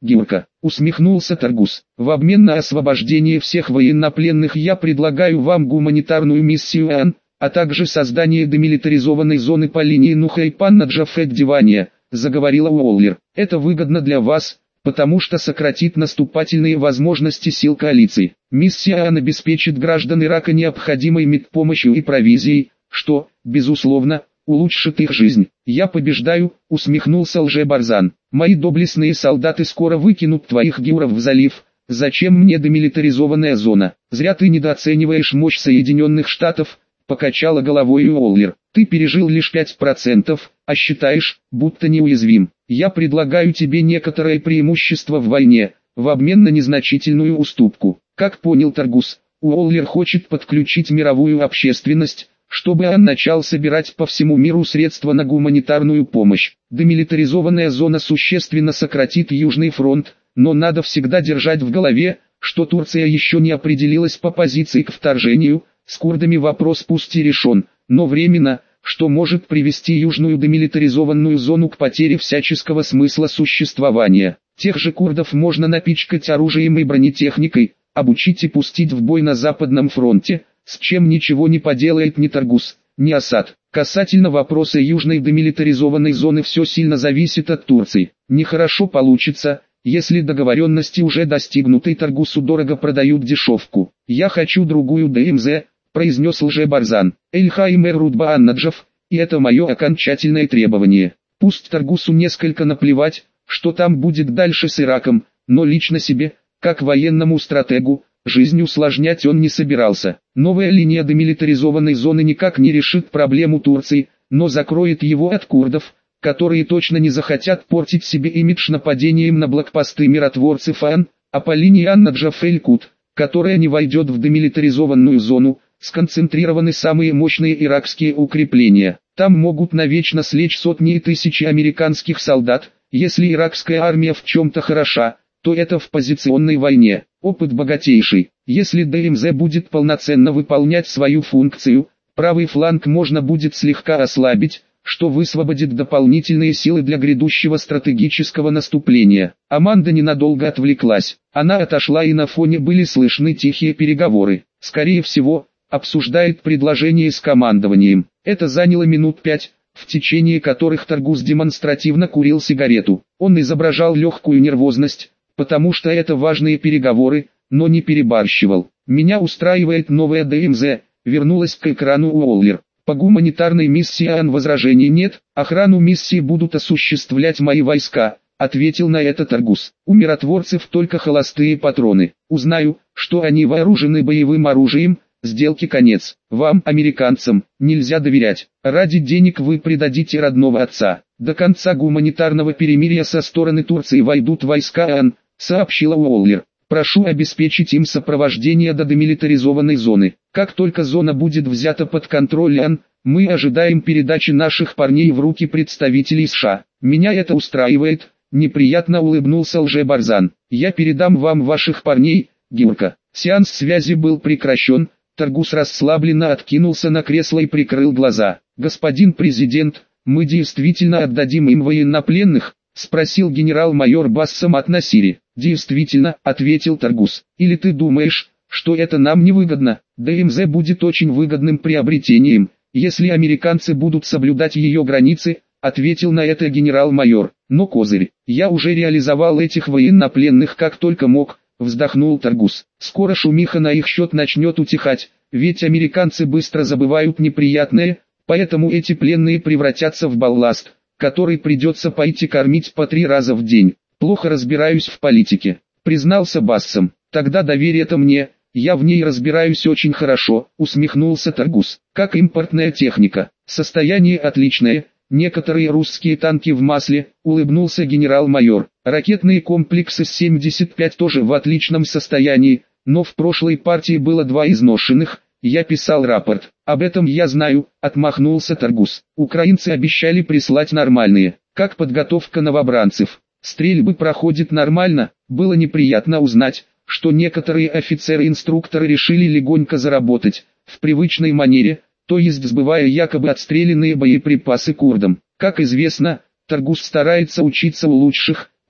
Гюрка, усмехнулся Таргус. В обмен на освобождение всех военнопленных я предлагаю вам гуманитарную миссию АН, а также создание демилитаризованной зоны по линии Нухайпан-Наджафет-Дивания, заговорила Уоллер. Это выгодно для вас, потому что сократит наступательные возможности сил коалиции. Миссия АН обеспечит граждан Ирака необходимой медпомощью и провизией, что, безусловно, улучшит их жизнь. Я побеждаю, усмехнулся Лже-Барзан. Мои доблестные солдаты скоро выкинут твоих гюров в залив. Зачем мне демилитаризованная зона? Зря ты недооцениваешь мощь Соединенных Штатов, покачала головой Уоллер. Ты пережил лишь 5%, а считаешь, будто неуязвим. Я предлагаю тебе некоторое преимущество в войне, в обмен на незначительную уступку. Как понял Таргус, Уоллер хочет подключить мировую общественность, чтобы он начал собирать по всему миру средства на гуманитарную помощь. Демилитаризованная зона существенно сократит Южный фронт, но надо всегда держать в голове, что Турция еще не определилась по позиции к вторжению. С курдами вопрос пусть и решен, но временно, что может привести южную демилитаризованную зону к потере всяческого смысла существования. Тех же курдов можно напичкать оружием и бронетехникой, обучить и пустить в бой на Западном фронте, с чем ничего не поделает ни Таргус, ни Асад. Касательно вопроса южной демилитаризованной зоны все сильно зависит от Турции. Нехорошо получится, если договоренности уже достигнуты и Таргусу дорого продают дешевку. Я хочу другую ДМЗ, произнес Лже-Барзан. Эль-Хаймер Рудба-Аннаджав, и это мое окончательное требование. Пусть Таргусу несколько наплевать, что там будет дальше с Ираком, но лично себе, как военному стратегу, жизнь усложнять он не собирался. Новая линия демилитаризованной зоны никак не решит проблему Турции, но закроет его от курдов, которые точно не захотят портить себе имидж нападением на блокпосты миротворцев АН, а по линии Ан-Наджаф-Эль-Кут, которая не войдет в демилитаризованную зону, сконцентрированы самые мощные иракские укрепления. Там могут навечно слечь сотни и тысячи американских солдат. Если иракская армия в чем-то хороша, то это в позиционной войне. Опыт богатейший. Если ДМЗ будет полноценно выполнять свою функцию, правый фланг можно будет слегка ослабить, что высвободит дополнительные силы для грядущего стратегического наступления. Аманда ненадолго отвлеклась. Она отошла, и на фоне были слышны тихие переговоры. Скорее всего, обсуждает предложение с командованием. Это заняло минут 5, в течение которых Таргус демонстративно курил сигарету. Он изображал легкую нервозность, потому что это важные переговоры, но не перебарщивал. «Меня устраивает новая ДМЗ», вернулась к экрану Уоллер. «По гуманитарной миссии АН возражений нет, охрану миссии будут осуществлять мои войска», ответил на это Таргус. «У миротворцев только холостые патроны. Узнаю, что они вооружены боевым оружием, сделки конец. Вам, американцам, нельзя доверять. Ради денег вы предадите родного отца. До конца гуманитарного перемирия со стороны Турции войдут войска АН», сообщила Уоллер. «Прошу обеспечить им сопровождение до демилитаризованной зоны. Как только зона будет взята под контроль АН, мы ожидаем передачи наших парней в руки представителей США. Меня это устраивает», неприятно улыбнулся Лже-Барзан. «Я передам вам ваших парней, Гюрка». Сеанс связи был прекращен. Таргус расслабленно откинулся на кресло и прикрыл глаза. «Господин президент, мы действительно отдадим им военнопленных?» — спросил генерал-майор Бассам ат-Насири. «Действительно», — ответил Таргус. «Или ты думаешь, что это нам невыгодно? ДМЗ будет очень выгодным приобретением, если американцы будут соблюдать ее границы», — ответил на это генерал-майор. «Но козырь, я уже реализовал этих военнопленных как только мог», — вздохнул Таргус. «Скоро шумиха на их счет начнет утихать, ведь американцы быстро забывают неприятное, поэтому эти пленные превратятся в балласт, который придется пойти кормить по 3 раза в день. Плохо разбираюсь в политике», — признался Бассам. «Тогда доверь это мне, я в ней разбираюсь очень хорошо», — усмехнулся Таргус. «Как импортная техника, состояние отличное, некоторые русские танки в масле», — улыбнулся генерал-майор. «Ракетные комплексы С-75 тоже в отличном состоянии, но в прошлой партии было 2 изношенных, я писал рапорт». «Об этом я знаю», — отмахнулся Таргус. «Украинцы обещали прислать нормальные. Как подготовка новобранцев? Стрельбы проходят нормально». Было неприятно узнать, что некоторые офицеры-инструкторы решили легонько заработать, в привычной манере, то есть сбывая якобы отстрелянные боеприпасы курдам. Как известно, Таргус старается учиться у лучших,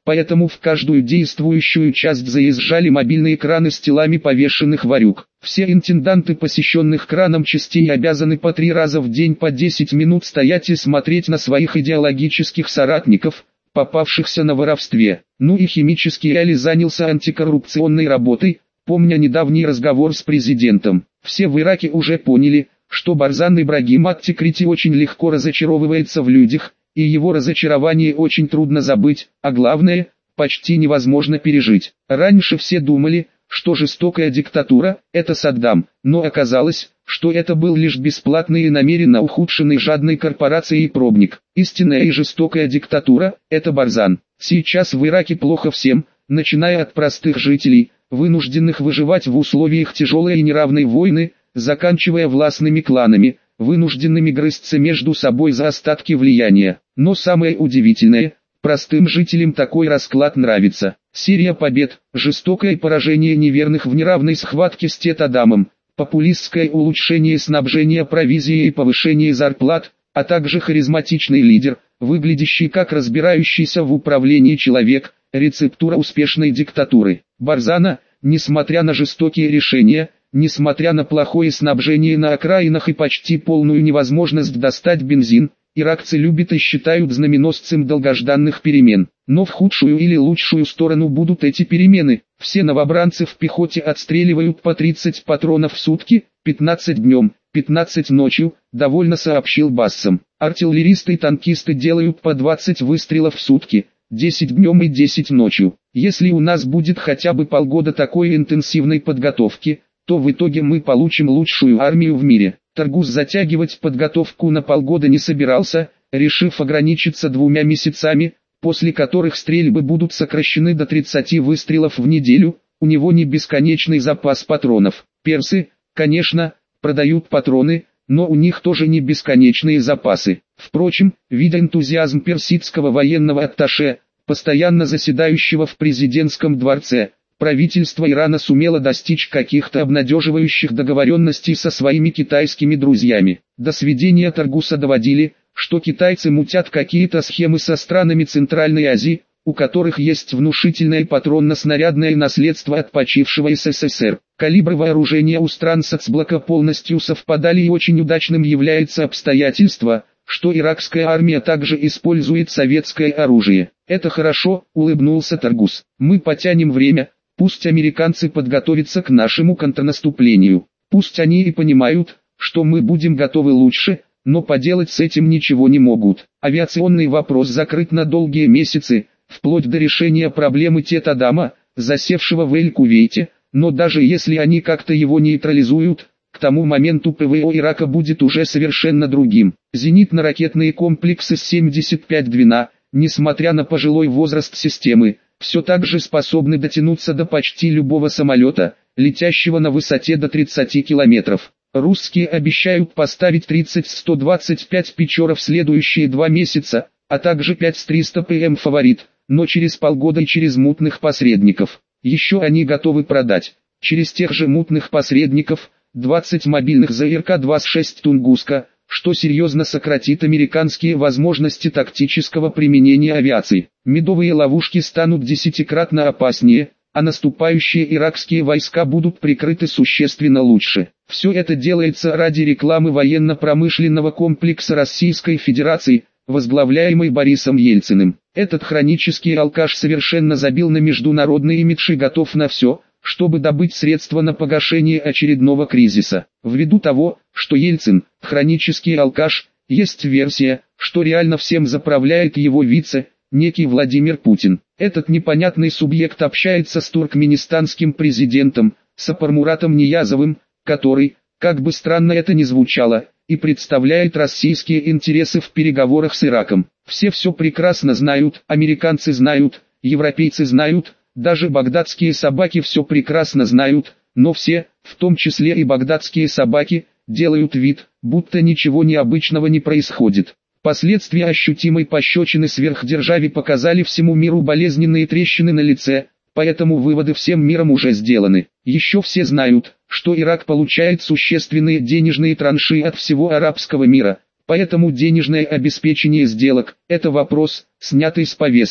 поэтому в каждую действующую часть заезжали мобильные краны с телами повешенных ворюг. Все интенданты посещенных краном частей обязаны по 3 раза в день по 10 минут стоять и смотреть на своих идеологических соратников, попавшихся на воровстве. Ну и химический Али занялся антикоррупционной работой, помня недавний разговор с президентом. Все в Ираке уже поняли, что Барзан Ибрагим ат-Тикрити очень легко разочаровывается в людях, и его разочарование очень трудно забыть, а главное, почти невозможно пережить. Раньше все думали, что жестокая диктатура – это Саддам, но оказалось, что это был лишь бесплатный и намеренно ухудшенный жадной корпорацией пробник. Истинная и жестокая диктатура – это Барзан. Сейчас в Ираке плохо всем, начиная от простых жителей, вынужденных выживать в условиях тяжелой и неравной войны, заканчивая властными кланами, вынужденными грызться между собой за остатки влияния. Но самое удивительное, простым жителям такой расклад нравится. Серия побед, жестокое поражение неверных в неравной схватке с Тет-Адамом, популистское улучшение снабжения провизией и повышение зарплат, а также харизматичный лидер, выглядящий как разбирающийся в управлении человек, рецептура успешной диктатуры. Барзана, несмотря на жестокие решения, несмотря на плохое снабжение на окраинах и почти полную невозможность достать бензин, иракцы любят и считают знаменосцем долгожданных перемен. Но в худшую или лучшую сторону будут эти перемены. Все новобранцы в пехоте отстреливают по 30 патронов в сутки, 15 днем, 15 ночью, довольно сообщил Бассам. Артиллеристы и танкисты делают по 20 выстрелов в сутки, 10 днем и 10 ночью. Если у нас будет хотя бы полгода такой интенсивной подготовки, то в итоге мы получим лучшую армию в мире. Таргус затягивать подготовку на полгода не собирался, решив ограничиться 2 месяцами, после которых стрельбы будут сокращены до 30 выстрелов в неделю. У него не бесконечный запас патронов. Персы, конечно, продают патроны, но у них тоже не бесконечные запасы. Впрочем, видя энтузиазм персидского военного атташе, постоянно заседающего в президентском дворце, правительство Ирана сумело достичь каких-то обнадеживающих договоренностей со своими китайскими друзьями. До сведения Таргуса доводили, что китайцы мутят какие-то схемы со странами Центральной Азии, у которых есть внушительное патронно-снарядное наследство от почившего СССР. Калибры вооружения у стран соцблока полностью совпадали, и очень удачным является обстоятельство, что иракская армия также использует советское оружие. Это хорошо, улыбнулся Таргус. Мы потянем время, пусть американцы подготовятся к нашему контрнаступлению. Пусть они и понимают, что мы будем готовы лучше, но поделать с этим ничего не могут. Авиационный вопрос закрыт на долгие месяцы, вплоть до решения проблемы Тет-Адама, засевшего в Эль-Кувейте, но даже если они как-то его нейтрализуют, к тому моменту ПВО Ирака будет уже совершенно другим. Зенитно-ракетные комплексы С-75-12, несмотря на пожилой возраст системы, все так же способны дотянуться до почти любого самолета, летящего на высоте до 30 километров. Русские обещают поставить 30 С-125 Печора в следующие 2 месяца, а также 5 С-300 ПМ «Фаворит», но через полгода и через мутных посредников. Еще они готовы продать, через тех же мутных посредников, 20 мобильных ЗРК-26 «Тунгуска», что серьезно сократит американские возможности тактического применения авиации. Медовые ловушки станут 10-кратно опаснее, а наступающие иракские войска будут прикрыты существенно лучше. Все это делается ради рекламы военно-промышленного комплекса Российской Федерации, возглавляемой Борисом Ельциным. Этот хронический алкаш совершенно забил на международный имидж и готов на все, чтобы добыть средства на погашение очередного кризиса. Ввиду того, что Ельцин – хронический алкаш, есть версия, что реально всем заправляет его вице, некий Владимир Путин. Этот непонятный субъект общается с туркменистанским президентом, Сапармуратом Ниязовым, который, как бы странно это ни звучало, и представляет российские интересы в переговорах с Ираком. Все прекрасно знают, американцы знают, европейцы знают, даже багдадские собаки все прекрасно знают, но все, в том числе и багдадские собаки, делают вид, будто ничего необычного не происходит. Последствия ощутимой пощечины сверхдержаве показали всему миру болезненные трещины на лице, поэтому выводы всем миром уже сделаны. Еще все знают, что Ирак получает существенные денежные транши от всего арабского мира, поэтому денежное обеспечение сделок – это вопрос, снятый с повестки.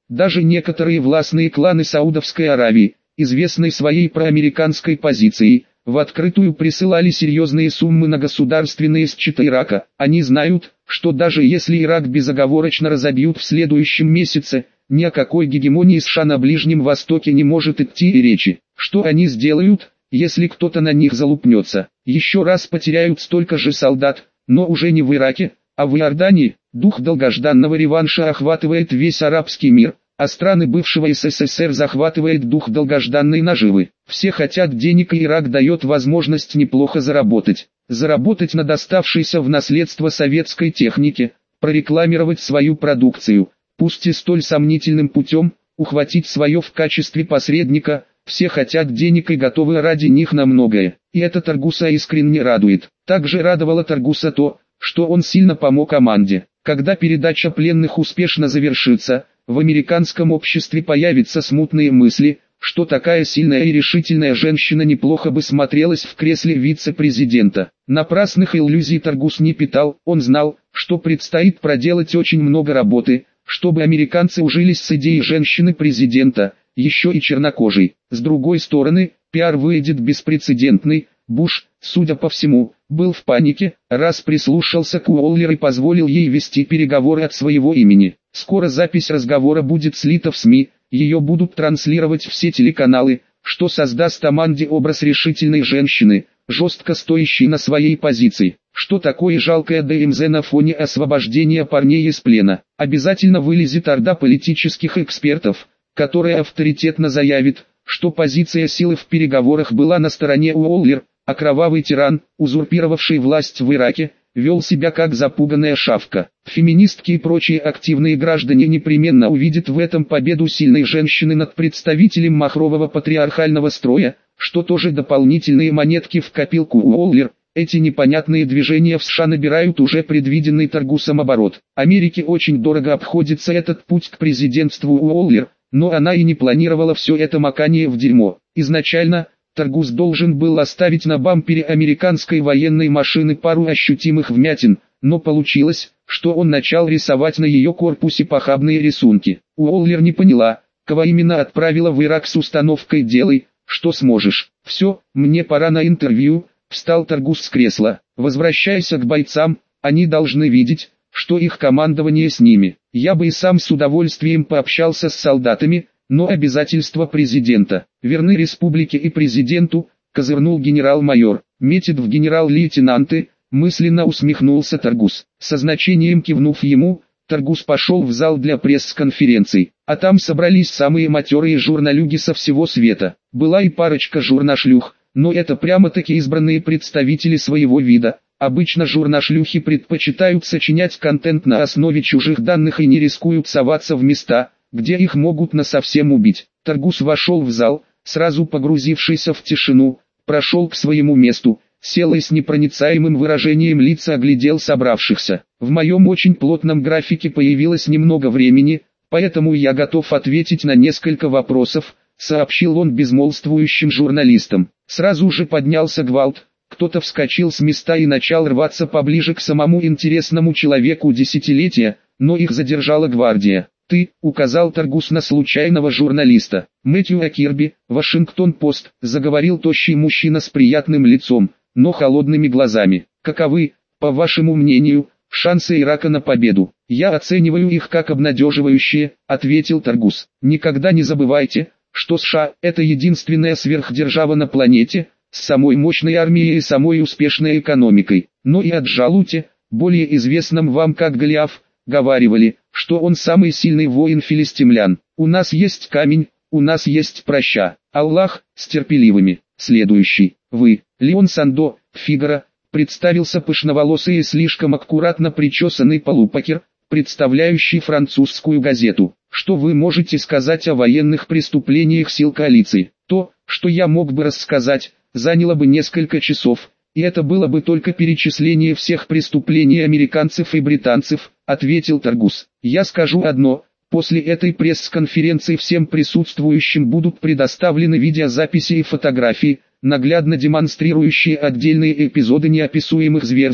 Даже некоторые властные кланы Саудовской Аравии, известной своей проамериканской позицией, в открытую присылали серьезные суммы на государственные счета Ирака. Они знают, что даже если Ирак безоговорочно разобьют в следующем месяце, ни о какой гегемонии США на Ближнем Востоке не может идти и речи. Что они сделают, если кто-то на них залупнется? Еще раз потеряют столько же солдат, но уже не в Ираке, а в Иордании. Дух долгожданного реванша охватывает весь арабский мир, а страны бывшего СССР захватывает дух долгожданной наживы. Все хотят денег, и Ирак дает возможность неплохо заработать. Заработать на доставшейся в наследство советской технике, прорекламировать свою продукцию, пусть и столь сомнительным путем, ухватить свое в качестве посредника. Все хотят денег и готовы ради них на многое. И это Таргуса искренне радует. Также радовало Таргуса то, что он сильно помог команде. Когда передача пленных успешно завершится, в американском обществе появятся смутные мысли, что такая сильная и решительная женщина неплохо бы смотрелась в кресле вице-президента. Напрасных иллюзий Таргус не питал, он знал, что предстоит проделать очень много работы, чтобы американцы ужились с идеей женщины-президента, еще и чернокожей. С другой стороны, пиар выйдет беспрецедентный. Буш, судя по всему, был в панике, раз прислушался к Уоллер и позволил ей вести переговоры от своего имени. Скоро запись разговора будет слита в СМИ, ее будут транслировать все телеканалы, что создаст команде образ решительной женщины, жестко стоящей на своей позиции. Что такое жалкое ДМЗ на фоне освобождения парней из плена? Обязательно вылезет орда политических экспертов, которая авторитетно заявит, что позиция силы в переговорах была на стороне Уоллер, а кровавый тиран, узурпировавший власть в Ираке, вел себя как запуганная шавка. Феминистки и прочие активные граждане непременно увидят в этом победу сильной женщины над представителем махрового патриархального строя, что тоже дополнительные монетки в копилку Уоллер. Эти непонятные движения в США набирают уже предвиденный Таргусом оборот. Америке очень дорого обходится этот путь к президентству Уоллер, но она и не планировала все это макание в дерьмо. Изначально, Таргус должен был оставить на бампере американской военной машины пару ощутимых вмятин, но получилось, что он начал рисовать на ее корпусе похабные рисунки. Уоллер не поняла, кого именно отправила в Ирак с установкой «делай, что сможешь». «Все, мне пора на интервью», — встал Таргус с кресла. «Возвращайся к бойцам, они должны видеть, что их командование с ними. Я бы и сам с удовольствием пообщался с солдатами, но обязательства президента верны республике и президенту», — козырнул генерал-майор. «Метит в генерал-лейтенанты», — мысленно усмехнулся Таргус. Со значением кивнув ему, Таргус пошел в зал для пресс-конференций, а там собрались самые матерые журналюги со всего света. Была и парочка журнашлюх, но это прямо-таки избранные представители своего вида. Обычно журнашлюхи предпочитают сочинять контент на основе чужих данных и не рискуют соваться в места, где их могут насовсем убить. Таргус вошел в зал, сразу погрузившийся в тишину, прошел к своему месту, сел и с непроницаемым выражением лица оглядел собравшихся. «В моем очень плотном графике появилось немного времени, поэтому я готов ответить на несколько вопросов», — сообщил он безмолвствующим журналистам. Сразу же поднялся гвалт. Кто-то вскочил с места и начал рваться поближе к самому интересному человеку десятилетия, но их задержала гвардия. «Ты», — указал Таргус на случайного журналиста. «Мэтью Акирби, Вашингтон-Пост», — заговорил тощий мужчина с приятным лицом, но холодными глазами. «Каковы, по вашему мнению, шансы Ирака на победу?» «Я оцениваю их как обнадеживающие», — ответил Таргус. «Никогда не забывайте, что США — это единственная сверхдержава на планете, с самой мощной армией и самой успешной экономикой. Но и о Джалуте, более известном вам как Голиаф, говаривали, что он самый сильный воин филистимлян. У нас есть камень, у нас есть проща. Аллах с терпеливыми». Следующий. «Вы, Леон Сандо, Фигаро», представился пышноволосый и слишком аккуратно причесанный полупокер, представляющий французскую газету. «Что вы можете сказать о военных преступлениях сил коалиции?» «То, что я мог бы рассказать, заняло бы несколько часов, и это было бы только перечисление всех преступлений американцев и британцев», — ответил Таргус. «Я скажу одно: после этой пресс-конференции всем присутствующим будут предоставлены видеозаписи и фотографии, наглядно демонстрирующие отдельные эпизоды неописуемых зверств,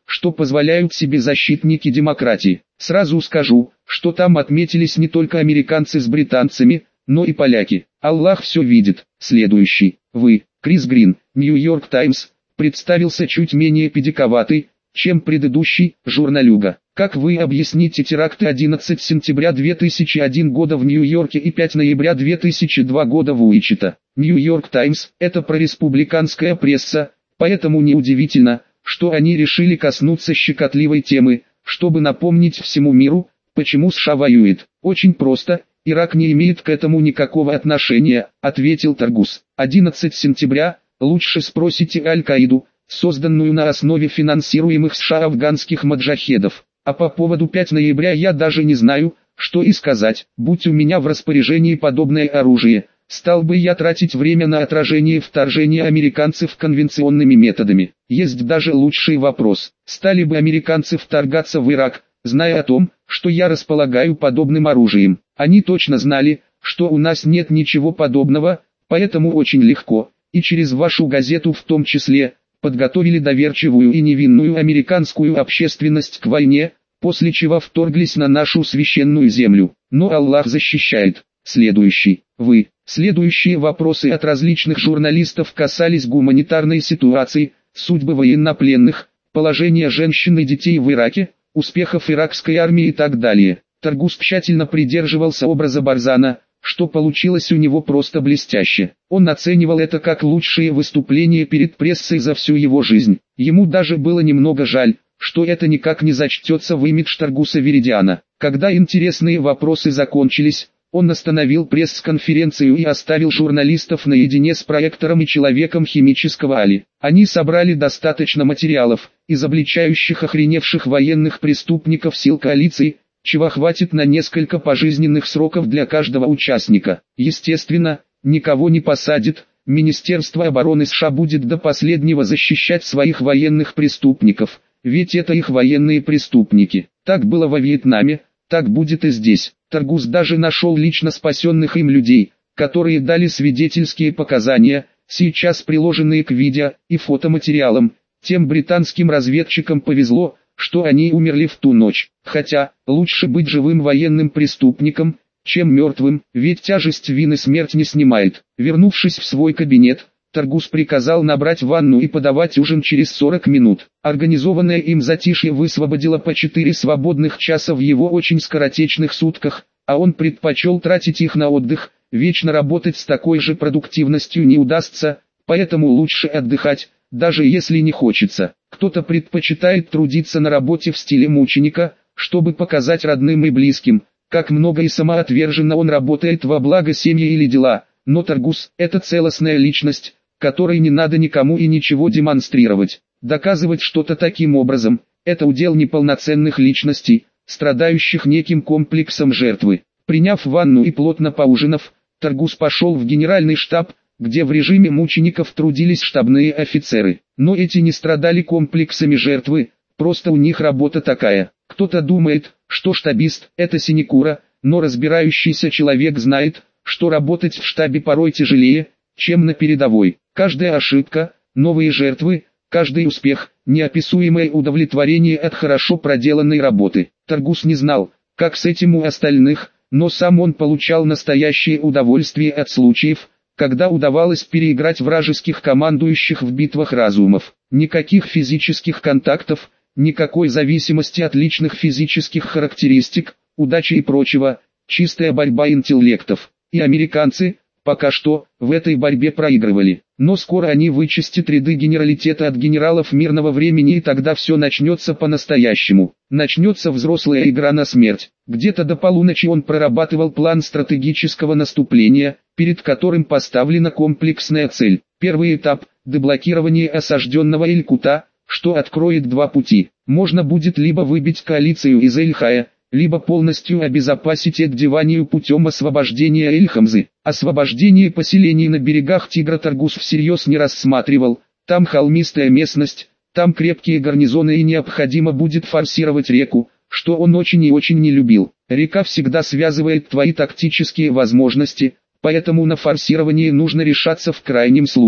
что позволяют себе защитники демократии. Сразу скажу, что там отметились не только американцы с британцами, но и поляки. Аллах все видит. Следующий. Вы, Крис Грин, Нью-Йорк Таймс, представился чуть менее педиковатый, чем предыдущий, журналюга. Как вы объясните теракты 11 сентября 2001 года в Нью-Йорке и 5 ноября 2002 года в Уичито? Нью-Йорк Таймс – это прореспубликанская пресса, поэтому неудивительно, что они решили коснуться щекотливой темы, чтобы напомнить всему миру, почему США воюет. Очень просто, Ирак не имеет к этому никакого отношения, ответил Таргус. 11 сентября, лучше спросите Аль-Каиду, созданную на основе финансируемых США афганских маджахедов. А по поводу 5 ноября я даже не знаю, что и сказать. Будь у меня в распоряжении подобное оружие, стал бы я тратить время на отражение вторжения американцев конвенционными методами. Есть даже лучший вопрос. Стали бы американцы вторгаться в Ирак, зная о том, что я располагаю подобным оружием? Они точно знали, что у нас нет ничего подобного, поэтому очень легко, и через вашу газету в том числе, подготовили доверчивую и невинную американскую общественность к войне, после чего вторглись на нашу священную землю. Но Аллах защищает. Следующий. Вы. Следующие вопросы от различных журналистов касались гуманитарной ситуации, судьбы военнопленных, положения женщин и детей в Ираке, успехов иракской армии и так далее. Таргус тщательно придерживался образа Барзана, что получилось у него просто блестяще. Он оценивал это как лучшее выступление перед прессой за всю его жизнь. Ему даже было немного жаль, что это никак не зачтется в имидж Таргуса Веридиана. Когда интересные вопросы закончились, он остановил пресс-конференцию и оставил журналистов наедине с проектором и человеком химического Али. Они собрали достаточно материалов, изобличающих охреневших военных преступников сил коалиции, чего хватит на несколько пожизненных сроков для каждого участника. Естественно, никого не посадит, Министерство обороны США будет до последнего защищать своих военных преступников, ведь это их военные преступники. Так было во Вьетнаме, так будет и здесь. Таргус даже нашел лично спасенных им людей, которые дали свидетельские показания, сейчас приложенные к видео и фотоматериалам. Тем британским разведчикам повезло, что они умерли в ту ночь. Хотя, лучше быть живым военным преступником, чем мертвым, ведь тяжесть вины смерть не снимает. Вернувшись в свой кабинет, Таргус приказал набрать ванну и подавать ужин через 40 минут. Организованное им затишье высвободило по 4 свободных часа в его очень скоротечных сутках, а он предпочел тратить их на отдых. Вечно работать с такой же продуктивностью не удастся, поэтому лучше отдыхать, даже если не хочется. Кто-то предпочитает трудиться на работе в стиле мученика, чтобы показать родным и близким, как много и самоотверженно он работает во благо семьи или дела. Но Таргус – это целостная личность, которой не надо никому и ничего демонстрировать. Доказывать что-то таким образом – это удел неполноценных личностей, страдающих неким комплексом жертвы. Приняв ванну и плотно поужинав, Таргус пошел в генеральный штаб, где в режиме мучеников трудились штабные офицеры. Но эти не страдали комплексами жертвы, просто у них работа такая. Кто-то думает, что штабист – это синекура, но разбирающийся человек знает, что работать в штабе порой тяжелее, чем на передовой. Каждая ошибка, новые жертвы, каждый успех, неописуемое удовлетворение от хорошо проделанной работы. Таргус не знал, как с этим у остальных, но сам он получал настоящее удовольствие от случаев, когда удавалось переиграть вражеских командующих в битвах разумов. Никаких физических контактов, никакой зависимости от личных физических характеристик, удачи и прочего, чистая борьба интеллектов. И американцы, пока что, в этой борьбе проигрывали. Но скоро они вычистят ряды генералитета от генералов мирного времени, и тогда все начнется по-настоящему. Начнется взрослая игра на смерть. Где-то до полуночи он прорабатывал план стратегического наступления, перед которым поставлена комплексная цель. Первый этап – деблокирование осажденного Эль-Кута, что откроет два пути. Можно будет либо выбить коалицию из Эль-Хая, либо полностью обезопасить Эд-Диванию путем освобождения Эль-Хамзы. Освобождение поселений на берегах Тигра Таргус всерьез не рассматривал, там холмистая местность, там крепкие гарнизоны и необходимо будет форсировать реку, что он очень и очень не любил. Река всегда связывает твои тактические возможности, поэтому на форсирование нужно решаться в крайнем случае.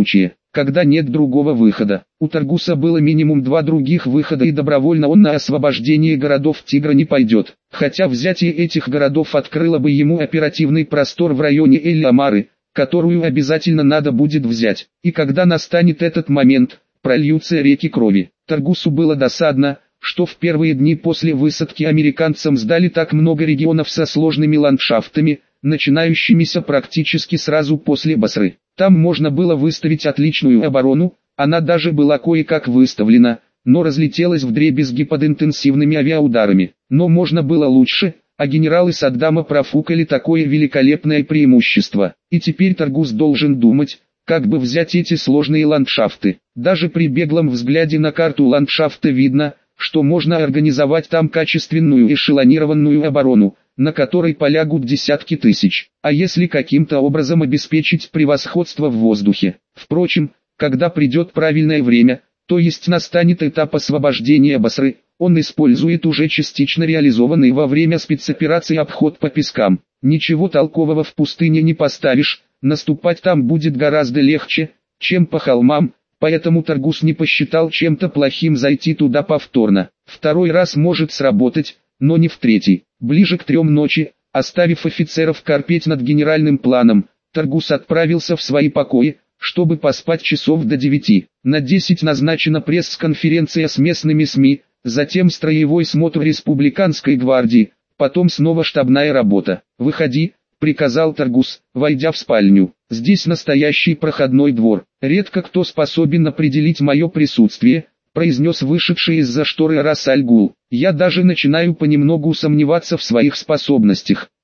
когда нет другого выхода. У Таргуса было минимум 2 других выхода, и добровольно он на освобождение городов Тигра не пойдет. Хотя взятие этих городов открыло бы ему оперативный простор в районе Эль-Амары, которую обязательно надо будет взять. И когда настанет этот момент, прольются реки крови. Таргусу было досадно, что в первые дни после высадки американцам сдали так много регионов со сложными ландшафтами, начинающимися практически сразу после Басры. Там можно было выставить отличную оборону, она даже была кое-как выставлена, но разлетелась вдребезги под интенсивными авиаударами. Но можно было лучше, а генералы Саддама профукали такое великолепное преимущество. И теперь Таргус должен думать, как бы взять эти сложные ландшафты. Даже при беглом взгляде на карту ландшафта видно, что можно организовать там качественную эшелонированную оборону, на которой полягут десятки тысяч. А если каким-то образом обеспечить превосходство в воздухе? Впрочем, когда придет правильное время, то есть настанет этап освобождения Басры, он использует уже частично реализованный во время спецоперации обход по пескам. Ничего толкового в пустыне не поставишь, наступать там будет гораздо легче, чем по холмам, поэтому Таргус не посчитал чем-то плохим зайти туда повторно. Второй раз может сработать, но не в третий. Ближе к 3 ночи, оставив офицеров корпеть над генеральным планом, Таргус отправился в свои покои, чтобы поспать часов до 9. На 10 назначена пресс-конференция с местными СМИ, затем строевой смотр республиканской гвардии, потом снова штабная работа. «Выходи», — приказал Таргус, войдя в спальню. «Здесь настоящий проходной двор. Редко кто способен определить мое присутствие», — произнес вышедший из-за шторы Рас Аль-Гул. «Я даже начинаю понемногу сомневаться в своих способностях».